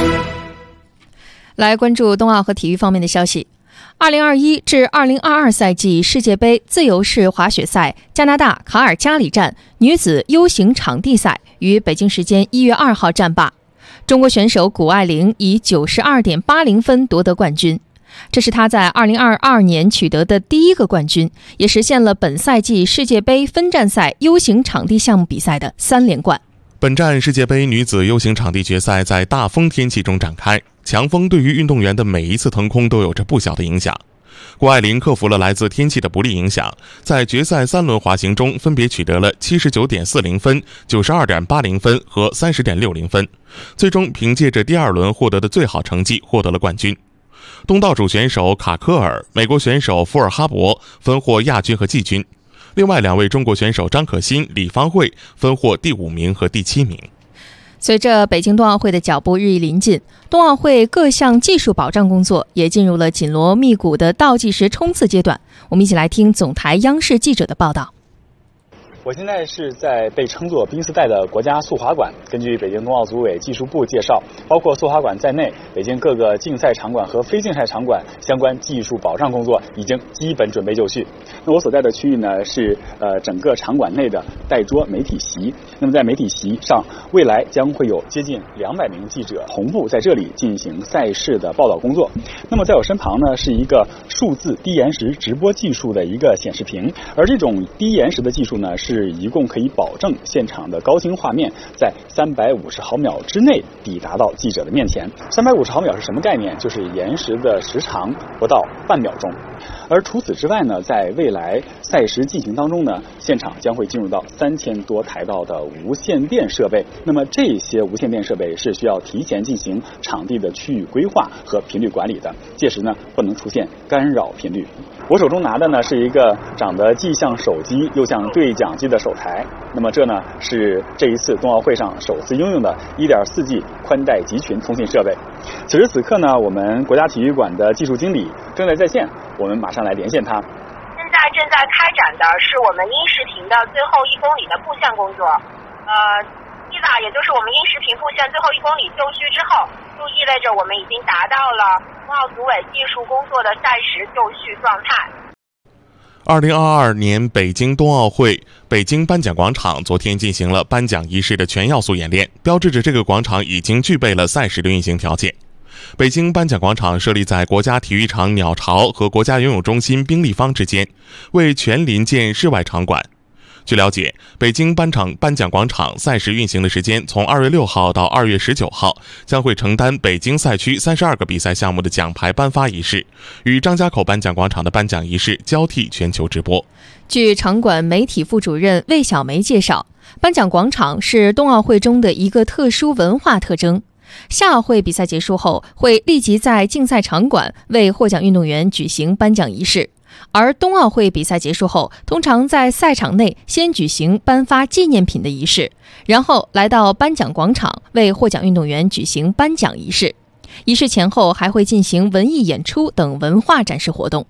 来关注冬奥和体育方面的消息。二零二一至二零二二赛季世界杯自由式滑雪赛加拿大卡尔加里站女子 U 型场地赛于北京时间一月二号战罢，中国选手谷爱凌以九十二点八零分夺得冠军，这是她在二零二二年取得的第一个冠军，也实现了本赛季世界杯分站赛 U 型场地项目比赛的三连冠。 本站世界杯女子 U 型场地决赛在大风天气中展开，强风对于运动员的每一次腾空都有着不小的影响。谷爱凌克服了来自天气的不利影响，在决赛三轮滑行中分别取得了 七十九点四零分、九十二点八零分和 三十点六零分，最终凭借着第二轮获得的最好成绩获得了冠军。东道主选手卡科尔、美国选手福尔哈伯分获亚军和季军，另外两位中国选手张可欣、李芳慧分获第五名和第七名。 随着北京冬奥会的脚步日益临近，冬奥会各项技术保障工作也进入了紧锣密鼓的倒计时冲刺阶段。我们一起来听总台央视记者的报道。 我现在是在被称作冰丝带的国家速滑馆。根据北京冬奥组委技术部介绍，包括速滑馆在内，北京各个竞赛场馆和非竞赛场馆相关技术保障工作已经基本准备就绪。那我所在的区域呢，是呃整个场馆内的带桌媒体席。那么在媒体席上，未来将会有接近两百名记者同步在这里进行赛事的报道工作。那么在我身旁呢，是一个数字低延时直播技术的一个显示屏，而这种低延时的技术呢，是是一共可以保证现场的高清画面在三百五十毫秒之内抵达到记者的面前。三百五十毫秒是什么概念？就是延时的时长不到半秒钟。而除此之外呢，在未来赛时进行当中呢，现场将会进入到三千多台道的无线电设备。那么这些无线电设备是需要提前进行场地的区域规划和频率管理的，届时呢不能出现干扰频率。我手中拿的呢是一个长得既像手机又像对讲机的手台，那么这呢是这一次冬奥会上首次应用的 一点四 G 宽带集群通信设备。此时此刻呢，我们国家体育馆的技术经理正在在线，我们马上来连线他。 现在正在开展的是我们英石坪的最后一公里的布线工作，呃，依法也就是我们英石坪布线最后一公里就绪之后，就意味着我们已经达到了冬奥组委技术工作的赛时就绪状态。 二零二二年北京冬奥会北京颁奖广场昨天进行了颁奖仪式的全要素演练，标志着这个广场已经具备了赛时的运行条件。北京颁奖广场设立在国家体育场鸟巢和国家游泳中心冰立方之间，为全临建室外场馆。据了解，北京颁奖颁奖广场赛时运行的时间从二月六号到二月十九号，将会承担北京赛区三十二个比赛项目的奖牌颁发仪式，与张家口颁奖广场的颁奖仪式交替全球直播。 据场馆媒体副主任魏小梅介绍，颁奖广场是冬奥会中的一个特殊文化特征。夏奥会比赛结束后，会立即在竞赛场馆为获奖运动员举行颁奖仪式。而冬奥会比赛结束后，通常在赛场内先举行颁发纪念品的仪式，然后来到颁奖广场为获奖运动员举行颁奖仪式。仪式前后还会进行文艺演出等文化展示活动。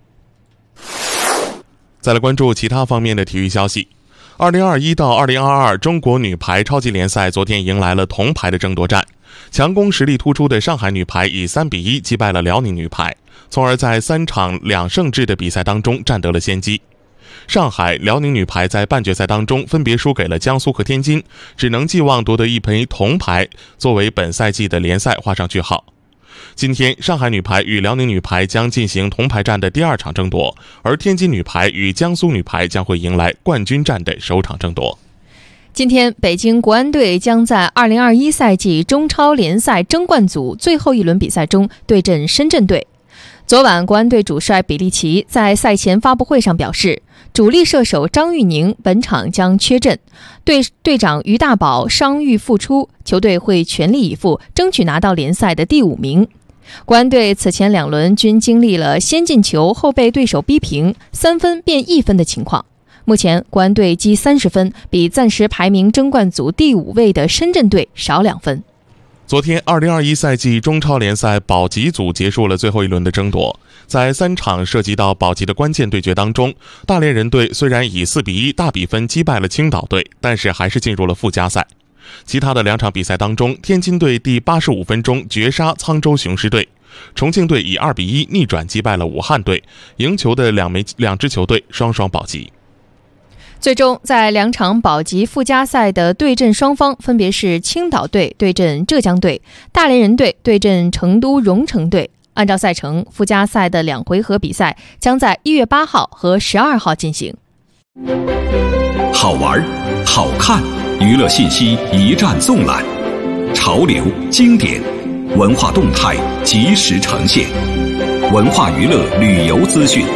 再来关注其他方面的体育消息。二零二一到二零二二中国女排超级联赛昨天迎来了铜牌的争夺战，强攻实力突出的上海女排以三比一击败了辽宁女排，从而在三场两胜制的比赛当中占得了先机。上海、辽宁女排在半决赛当中分别输给了江苏和天津，只能寄望夺得一枚铜牌，作为本赛季的联赛画上句号。今天，上海女排与辽宁女排将进行铜牌战的第二场争夺，而天津女排与江苏女排将会迎来冠军战的首场争夺。 今天，北京国安队将在二零二一赛季中超联赛争冠组最后一轮比赛中对阵深圳队。昨晚，国安队主帅比利奇在赛前发布会上表示，主力射手张玉宁本场将缺阵，队队长于大宝伤愈复出，球队会全力以赴，争取拿到联赛的第五名。国安队此前两轮均经历了先进球后被对手逼平，三分变一分的情况。目前，国安队积三十分，比暂时排名争冠组第五位的深圳队少两分。 昨天二零二一赛季中超联赛保级组结束了最后一轮的争夺，在三场涉及到保级的关键对决当中，大连人队虽然以四比一大比分击败了青岛队，但是还是进入了附加赛。其他的两场比赛当中，天津队第八十五分钟绝杀沧州雄狮队，重庆队以二比一逆转击败了武汉队，赢球的两枚两支球队双双保级。 最终在两场保级附加赛的对阵双方分别是青岛队对阵浙江队，大连人队对阵成都蓉城队。按照赛程，附加赛的两回合比赛将在一月八号和十二号进行。 好玩、好看，娱乐信息一站纵览，潮流、经典、文化动态及时呈现，文化娱乐旅游资讯。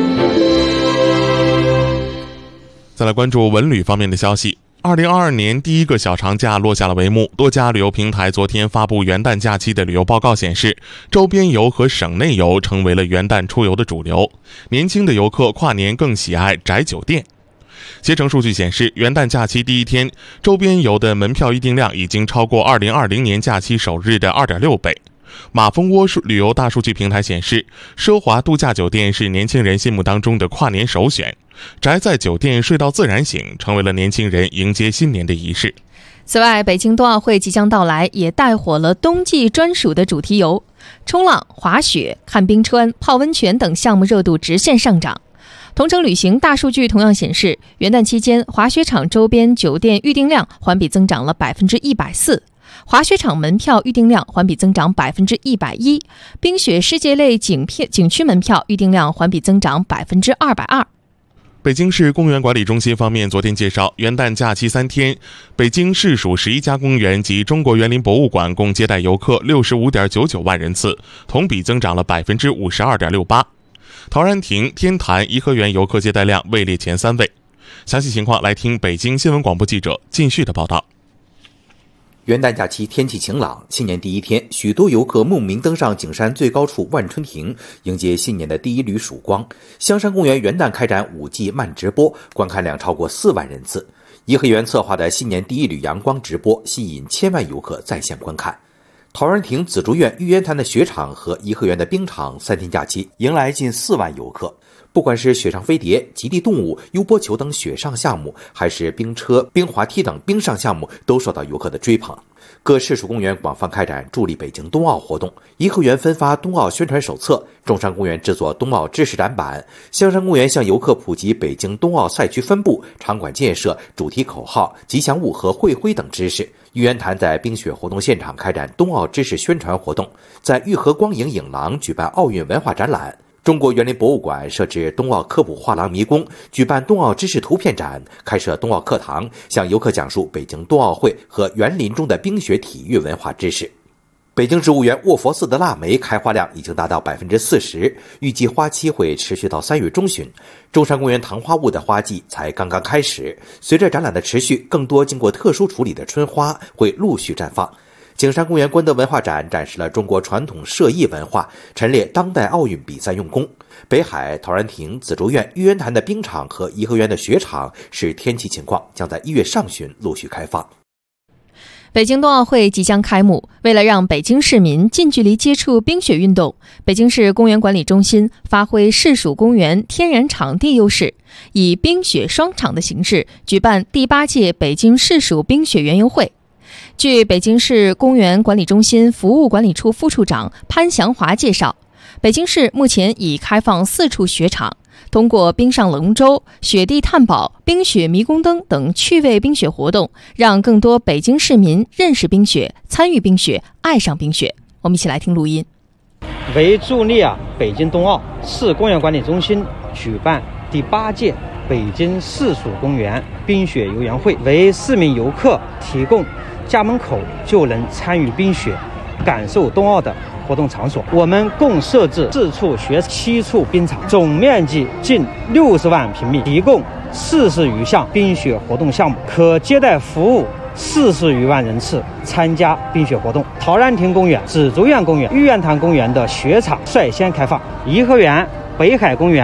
再来关注文旅方面的消息。二零二二年第一个小长假落下了帷幕，多家旅游平台昨天发布元旦假期的旅游报告显示，周边游和省内游成为了元旦出游的主流。年轻的游客跨年更喜爱宅酒店。携程数据显示，元旦假期第一天，周边游的门票预订量已经超过二零二零年假期首日的 二点六倍。马蜂窝旅游大数据平台显示，奢华度假酒店是年轻人心目当中的跨年首选，宅在酒店睡到自然醒成为了年轻人迎接新年的仪式。 此外，北京冬奥会即将到来，也带火了冬季专属的主题游，冲浪、滑雪、看冰川、泡温泉等项目热度直线上涨。同程旅行大数据同样显示，元旦期间滑雪场周边酒店预订量环比增长了百分之一百四。滑雪场门票预订量环比增长百分之一百一，冰雪世界类景片景区门票预订量环比增长百分之二百二。 北京市公园管理中心方面昨天介绍，元旦假期三天，北京市属十一家公园及中国园林博物馆共接待游客六十五点九九万人次，同比增长了百分之五十二点六八。陶然亭、天坛、颐和园游客接待量位列前三位。详细情况来听北京新闻广播记者靳旭的报道。 元旦假期天气晴朗，新年第一天，许多游客慕名登上景山最高处万春亭，迎接新年的第一缕曙光。香山公园元旦开展五 G 慢直播，观看量超过四万人次。颐和园策划的新年第一缕阳光直播，吸引千万游客在线观看。陶然亭、紫竹院、玉渊潭的雪场和颐和园的冰场三天假期迎来近四万游客。不管是雪上飞碟、极地动物、悠波球等雪上项目，还是冰车、冰滑梯等冰上项目，都受到游客的追捧。各市属公园广泛开展助力北京冬奥活动，颐和园分发冬奥宣传手册，中山公园制作冬奥知识展板，香山公园向游客普及北京冬奥赛区分布、场馆建设、主题口号、吉祥物和会徽等知识。玉渊潭在冰雪活动现场开展冬奥知识宣传活动，在玉河光影影廊举办奥运文化展览。中国园林博物馆设置冬奥科普画廊迷宫，举办冬奥知识图片展，开设冬奥课堂，向游客讲述北京冬奥会和园林中的冰雪体育文化知识。北京植物园卧佛寺的腊梅开花量已经达到百分之四十，预计花期会持续到三月中旬。中山公园唐花坞的花季才刚刚开始，随着展览的持续，更多经过特殊处理的春花会陆续绽放。景山公园关德文化展展示了中国传统射艺文化，陈列当代奥运比赛用功。北海、陶然亭、紫竹院、玉渊潭的冰场和颐和园的雪场视天气情况将在一月上旬陆续开放。 北京冬奥会即将开幕，为了让北京市民近距离接触冰雪运动，北京市公园管理中心发挥市属公园天然场地优势，以冰雪双场的形式举办第八届北京市属冰雪园游会。据北京市公园管理中心服务管理处副处长潘祥华介绍，北京市目前已开放四处雪场，通过冰上龙舟、雪地探宝、冰雪迷宫灯等趣味冰雪活动，让更多北京市民认识冰雪、参与冰雪、爱上冰雪。我们一起来听录音。 为助力啊北京冬奥，市公园管理中心举办第八届北京市属公园冰雪游园会，为市民游客提供家门口就能参与冰雪、感受冬奥的活动场所。我们共设置四处雪、七处冰场，总面积近六十万平米，提供四十余项冰雪活动项目，可接待服务四十余万人次参加冰雪活动。陶然亭公园、紫竹院公园、玉渊潭公园的雪场率先开放，颐和园、北海公园、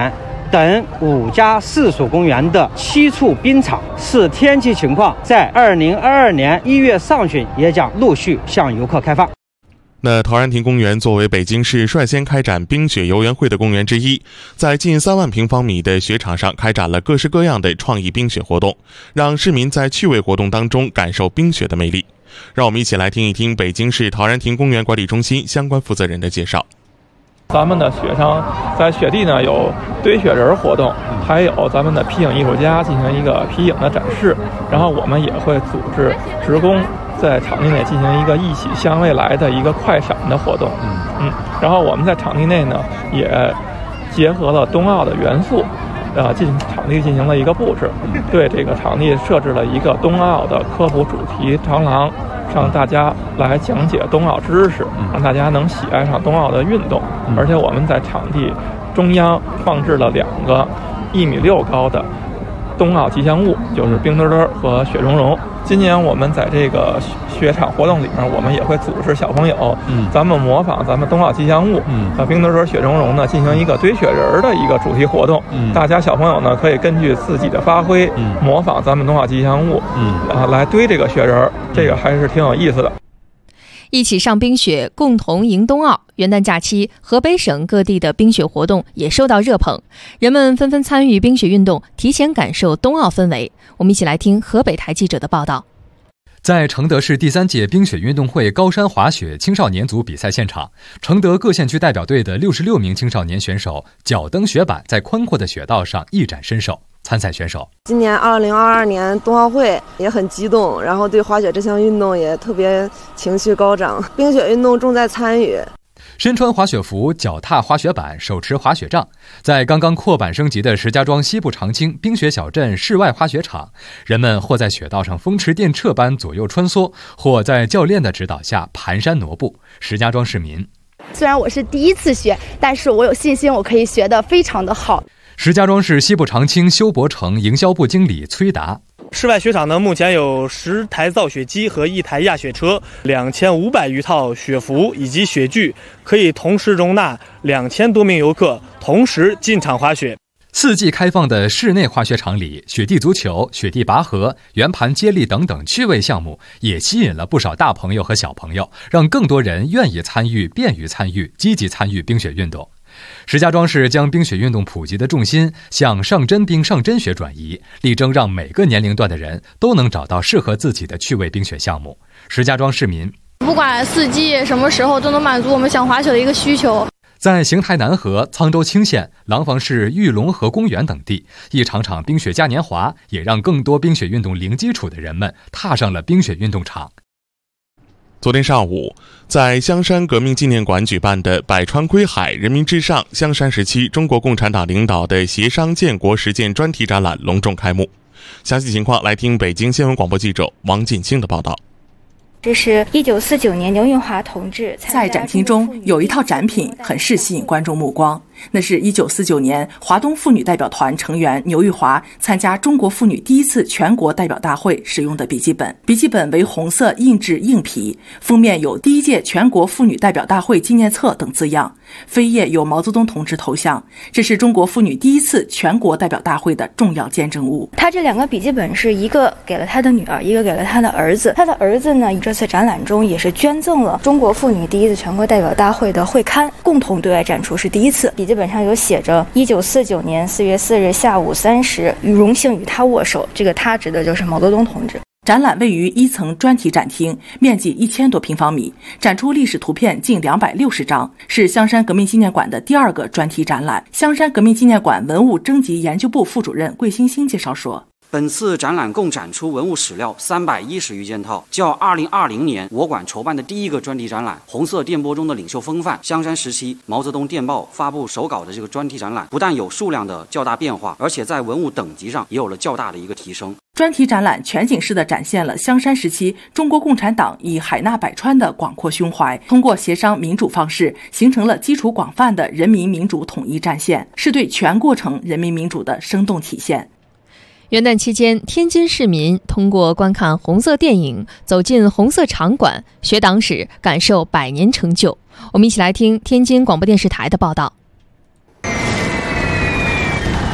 等五家市属公园的七处冰场，视天气情况，在二零二二年一月上旬也将陆续向游客开放。 那陶然亭公园作为北京市率先开展冰雪游园会的公园之一，在近三万平方米的雪场上开展了各式各样的创意冰雪活动，让市民在趣味活动当中感受冰雪的魅力。让我们一起来听一听北京市陶然亭公园管理中心相关负责人的介绍。 咱们的雪上，在雪地呢有堆雪人活动，还有咱们的皮影艺术家进行一个皮影的展示，然后我们也会组织职工在场地内进行一个一起向未来的一个快闪的活动。嗯，然后我们在场地内呢也结合了冬奥的元素，呃，进场地进行了一个布置，对这个场地设置了一个冬奥的科普主题长廊，让大家来讲解冬奥知识，让大家能喜爱上冬奥的运动。而且我们在场地中央放置了两个一米六高的冬奥吉祥物，就是冰墩墩和雪融融。今年我们在这个雪场活动里面，我们也会组织小朋友，嗯，咱们模仿咱们冬奥吉祥物，嗯，和冰墩墩、雪融融呢进行一个堆雪人的一个主题活动。嗯，大家小朋友呢可以根据自己的发挥，嗯，模仿咱们冬奥吉祥物，嗯，啊，来堆这个雪人，这个还是挺有意思的。 一起上冰雪，共同迎冬奥。元旦假期，河北省各地的冰雪活动也受到热捧，人们纷纷参与冰雪运动，提前感受冬奥氛围。我们一起来听河北台记者的报道。 在承德市第三届冰雪运动会高山滑雪青少年组比赛现场，承德各县区代表队的六十六名青少年选手脚蹬雪板，在宽阔的雪道上一展身手。参赛选手今年二零二二年冬奥会也很激动，然后对滑雪这项运动也特别情绪高涨，冰雪运动重在参与。 身穿滑雪服，脚踏滑雪板，手持滑雪杖，在刚刚扩板升级的石家庄西部长青冰雪小镇室外滑雪场，人们或在雪道上风驰电掣般左右穿梭，或在教练的指导下蹒跚挪步。石家庄市民： 虽然我是第一次学，但是我有信心我可以学得非常的好。 石家庄市西部长青修博城营销部经理崔达： 室外雪场呢，目前有十台造雪机和一台压雪车，两千五百余套雪服以及雪具，可以同时容纳两千多名游客同时进场滑雪。 四季开放的室内滑雪场里，雪地足球、雪地拔河、圆盘接力等等趣味项目也吸引了不少大朋友和小朋友，让更多人愿意参与、便于参与、积极参与冰雪运动。石家庄市将冰雪运动普及的重心向上真冰、上真雪转移，力争让每个年龄段的人都能找到适合自己的趣味冰雪项目。石家庄市民： 不管四季什么时候都能满足我们想滑雪的一个需求。 在邢台南河、沧州青县、廊坊市玉龙河公园等地，一场场冰雪嘉年华也让更多冰雪运动零基础的人们踏上了冰雪运动场。 昨天上午，在香山革命纪念馆举办的百川归海，人民至上，香山时期中国共产党领导的协商建国实践专题展览隆重开幕。详细情况来听北京新闻广播记者王进兴的报道。 这是一九四九年牛运华同志在展厅中有一套展品很是吸引观众目光，那是一九四九年华东妇女代表团成员牛玉华参加中国妇女第一次全国代表大会使用的笔记本。笔记本为红色硬质硬皮，封面有第一届全国妇女代表大会纪念册等字样，扉页有毛泽东同志头像，这是中国妇女第一次全国代表大会的重要见证物。 他这两个笔记本是一个给了他的女儿，一个给了他的儿子。他的儿子呢，这次展览中也是捐赠了中国妇女第一次全国代表大会的会刊，共同对外展出，是第一次。笔记本上有写着一九四九年四月四日下午三时，与荣幸与他握手，这个他指的就是毛泽东同志。 展览位于一层专题展厅，面积一千多平方米，展出历史图片近两百六十张，是香山革命纪念馆的第二个专题展览。香山革命纪念馆文物征集研究部副主任桂欣欣介绍说， 本次展览共展出文物史料三百一十余件套，较二零二零年我馆筹办的第一个专题展览《红色电波中的领袖风范：香山时期毛泽东电报发布手稿》的这个专题展览，不但有数量的较大变化，而且在文物等级上也有了较大的一个提升。 专题展览全景式地展现了香山时期中国共产党以海纳百川的广阔胸怀，通过协商民主方式形成了基础广泛的人民民主统一战线，是对全过程人民民主的生动体现。 元旦期间，天津市民通过观看红色电影，走进红色场馆，学党史，感受百年成就。我们一起来听天津广播电视台的报道。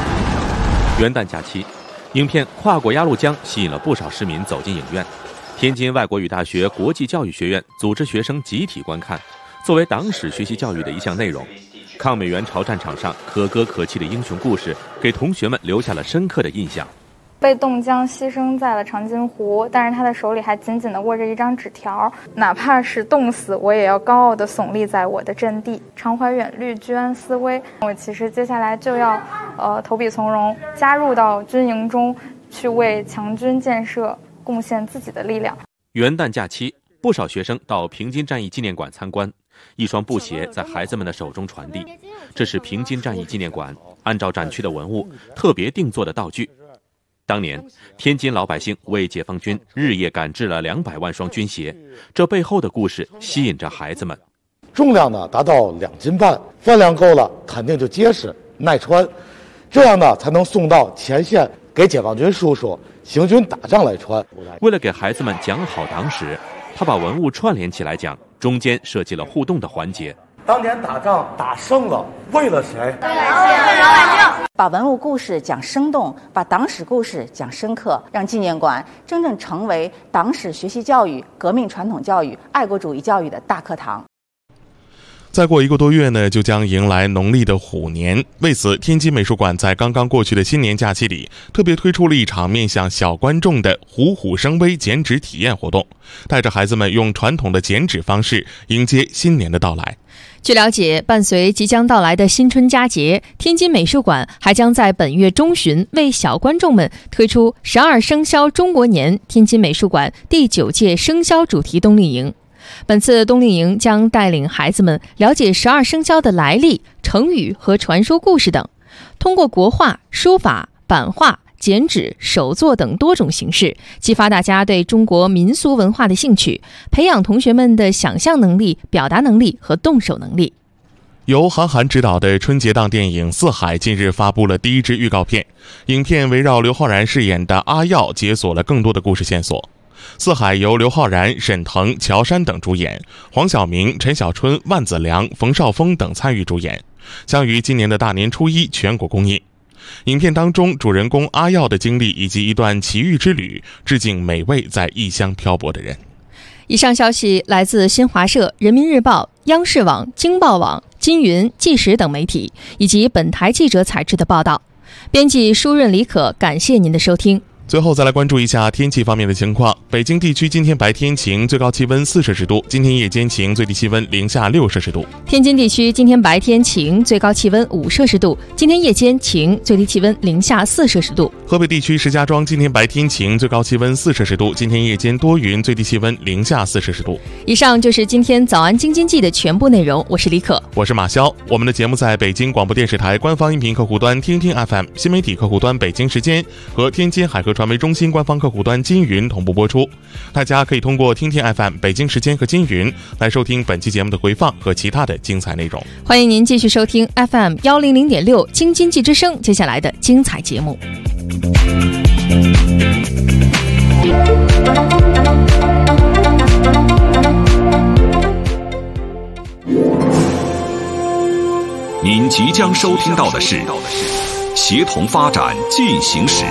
元旦假期，影片《跨过鸭绿江》吸引了不少市民走进影院。天津外国语大学国际教育学院组织学生集体观看，作为党史学习教育的一项内容。抗美援朝战场上可歌可泣的英雄故事，给同学们留下了深刻的印象。 被冻僵牺牲在了长津湖，但是他的手里还紧紧地握着一张纸条，哪怕是冻死，我也要高傲地耸立在我的阵地，常怀远虑，居安思危。我其实接下来就要，呃，投笔从戎，加入到军营中，去为强军建设贡献自己的力量。 元旦假期，不少学生到平津战役纪念馆参观，一双布鞋在孩子们的手中传递。这是平津战役纪念馆按照展区的文物特别定做的道具。当年，天津老百姓为解放军日夜赶制了两百万双军鞋，这背后的故事吸引着孩子们。 重量呢达到两斤半，分量够了，肯定就结实耐穿，这样呢才能送到前线给解放军叔叔行军打仗来穿。 为了给孩子们讲好党史，他把文物串联起来讲，中间设计了互动的环节。 当年打仗打胜了，为了谁？ 为老百姓。把文物故事讲生动，把党史故事讲深刻，让纪念馆真正成为党史学习教育、革命传统教育、爱国主义教育的大课堂。 再过一个多月呢，就将迎来农历的虎年。为此，天津美术馆在刚刚过去的新年假期里，特别推出了一场面向小观众的虎虎生威剪纸体验活动，带着孩子们用传统的剪纸方式迎接新年的到来。 据了解，伴随即将到来的新春佳节，天津美术馆还将在本月中旬为小观众们推出十二生肖中国年天津美术馆第九届生肖主题冬令营。本次冬令营将带领孩子们了解十二生肖的来历、成语和传说故事等，通过国画、书法、版画、剪纸、手作等多种形式，激发大家对中国民俗文化的兴趣，培养同学们的想象能力、表达能力和动手能力。 由韩寒执导的春节档电影《四海》近日发布了第一支预告片，影片围绕刘昊然饰演的阿耀解锁了更多的故事线索。四海由刘昊然、沈腾、乔杉等主演，黄晓明、陈小春、万梓良、冯绍峰等参与主演，将于今年的大年初一全国公映。影片当中，主人公阿耀的经历以及一段奇遇之旅，致敬每位在异乡漂泊的人。 以上消息来自新华社、人民日报、央视网、京报网、金云、纪实等媒体，以及本台记者采制的报道。编辑舒润李可，感谢您的收听。 最后再来关注一下天气方面的情况。北京地区今天白天晴，最高气温四摄氏度；今天夜间晴，最低气温零下六摄氏度。 天津地区今天白天晴，最高气温五摄氏度；今天夜间晴，最低气温零下四摄氏度。 河北地区石家庄今天白天晴，最高气温四摄氏度；今天夜间多云，最低气温零下四摄氏度。 以上就是今天早安京津冀的全部内容，我是李可， 我是马潇。我们的节目在北京广播电视台官方音频客户端听听 F M、新媒体客户端北京时间和天津海河传媒中心官方客户端金云同步播出。大家可以通过听听 F M、北京时间和金云来收听本期节目的回放和其他的精彩内容。 欢迎您继续收听 F M 一零零点六京津冀之声接下来的精彩节目。 您即将收听到的是协同发展进行时。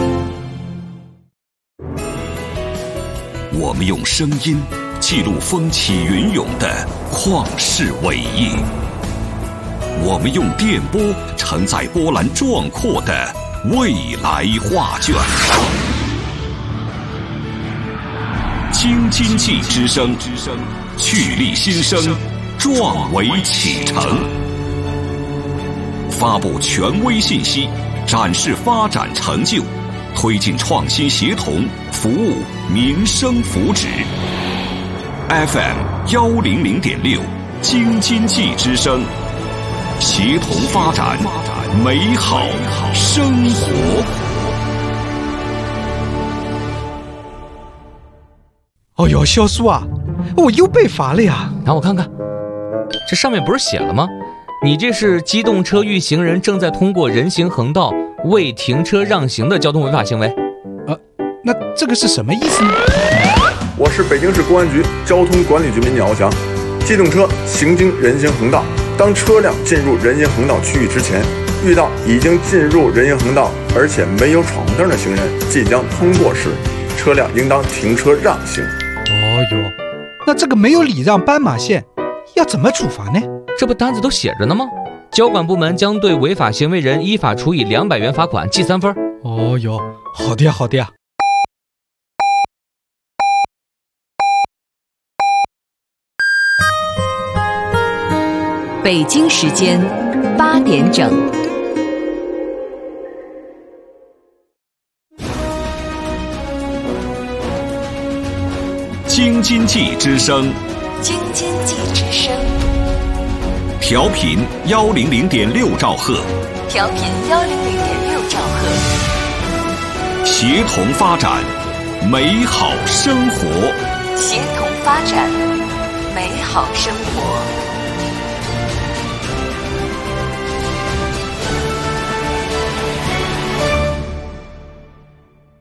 我们用声音记录风起云涌的旷世伟业，我们用电波承载波澜壮阔的未来画卷。京津冀之声，蓄力新生，壮维启程。发布权威信息，展示发展成就，推进创新协同，服务民生福祉。F M 幺零零点六，京津冀之声，协同发展，美好生活。 哦哟，小苏啊，我又被罚了呀！ 让我看看，这上面不是写了吗？你这是机动车遇行人正在通过人行横道未停车让行的交通违法行为。 呃，那这个是什么意思呢？ 我是北京市公安局交通管理局民警敖翔。机动车行经人行横道，当车辆进入人行横道区域之前， 遇到已经进入人行横道而且没有闯红灯的行人即将通过时，车辆应当停车让行。 哦哟，那这个没有礼让斑马线要怎么处罚呢？ 这不单子都写着呢吗？交管部门将对违法行为人依法处以两百元罚款，记三分。 哦哟，好的呀，好的呀。 北京时间八点整。 京津冀之声， 京津冀之声， 调频幺零零点六兆赫， 调频幺零零点六兆赫， 协同发展，美好生活， 协同发展，美好生活。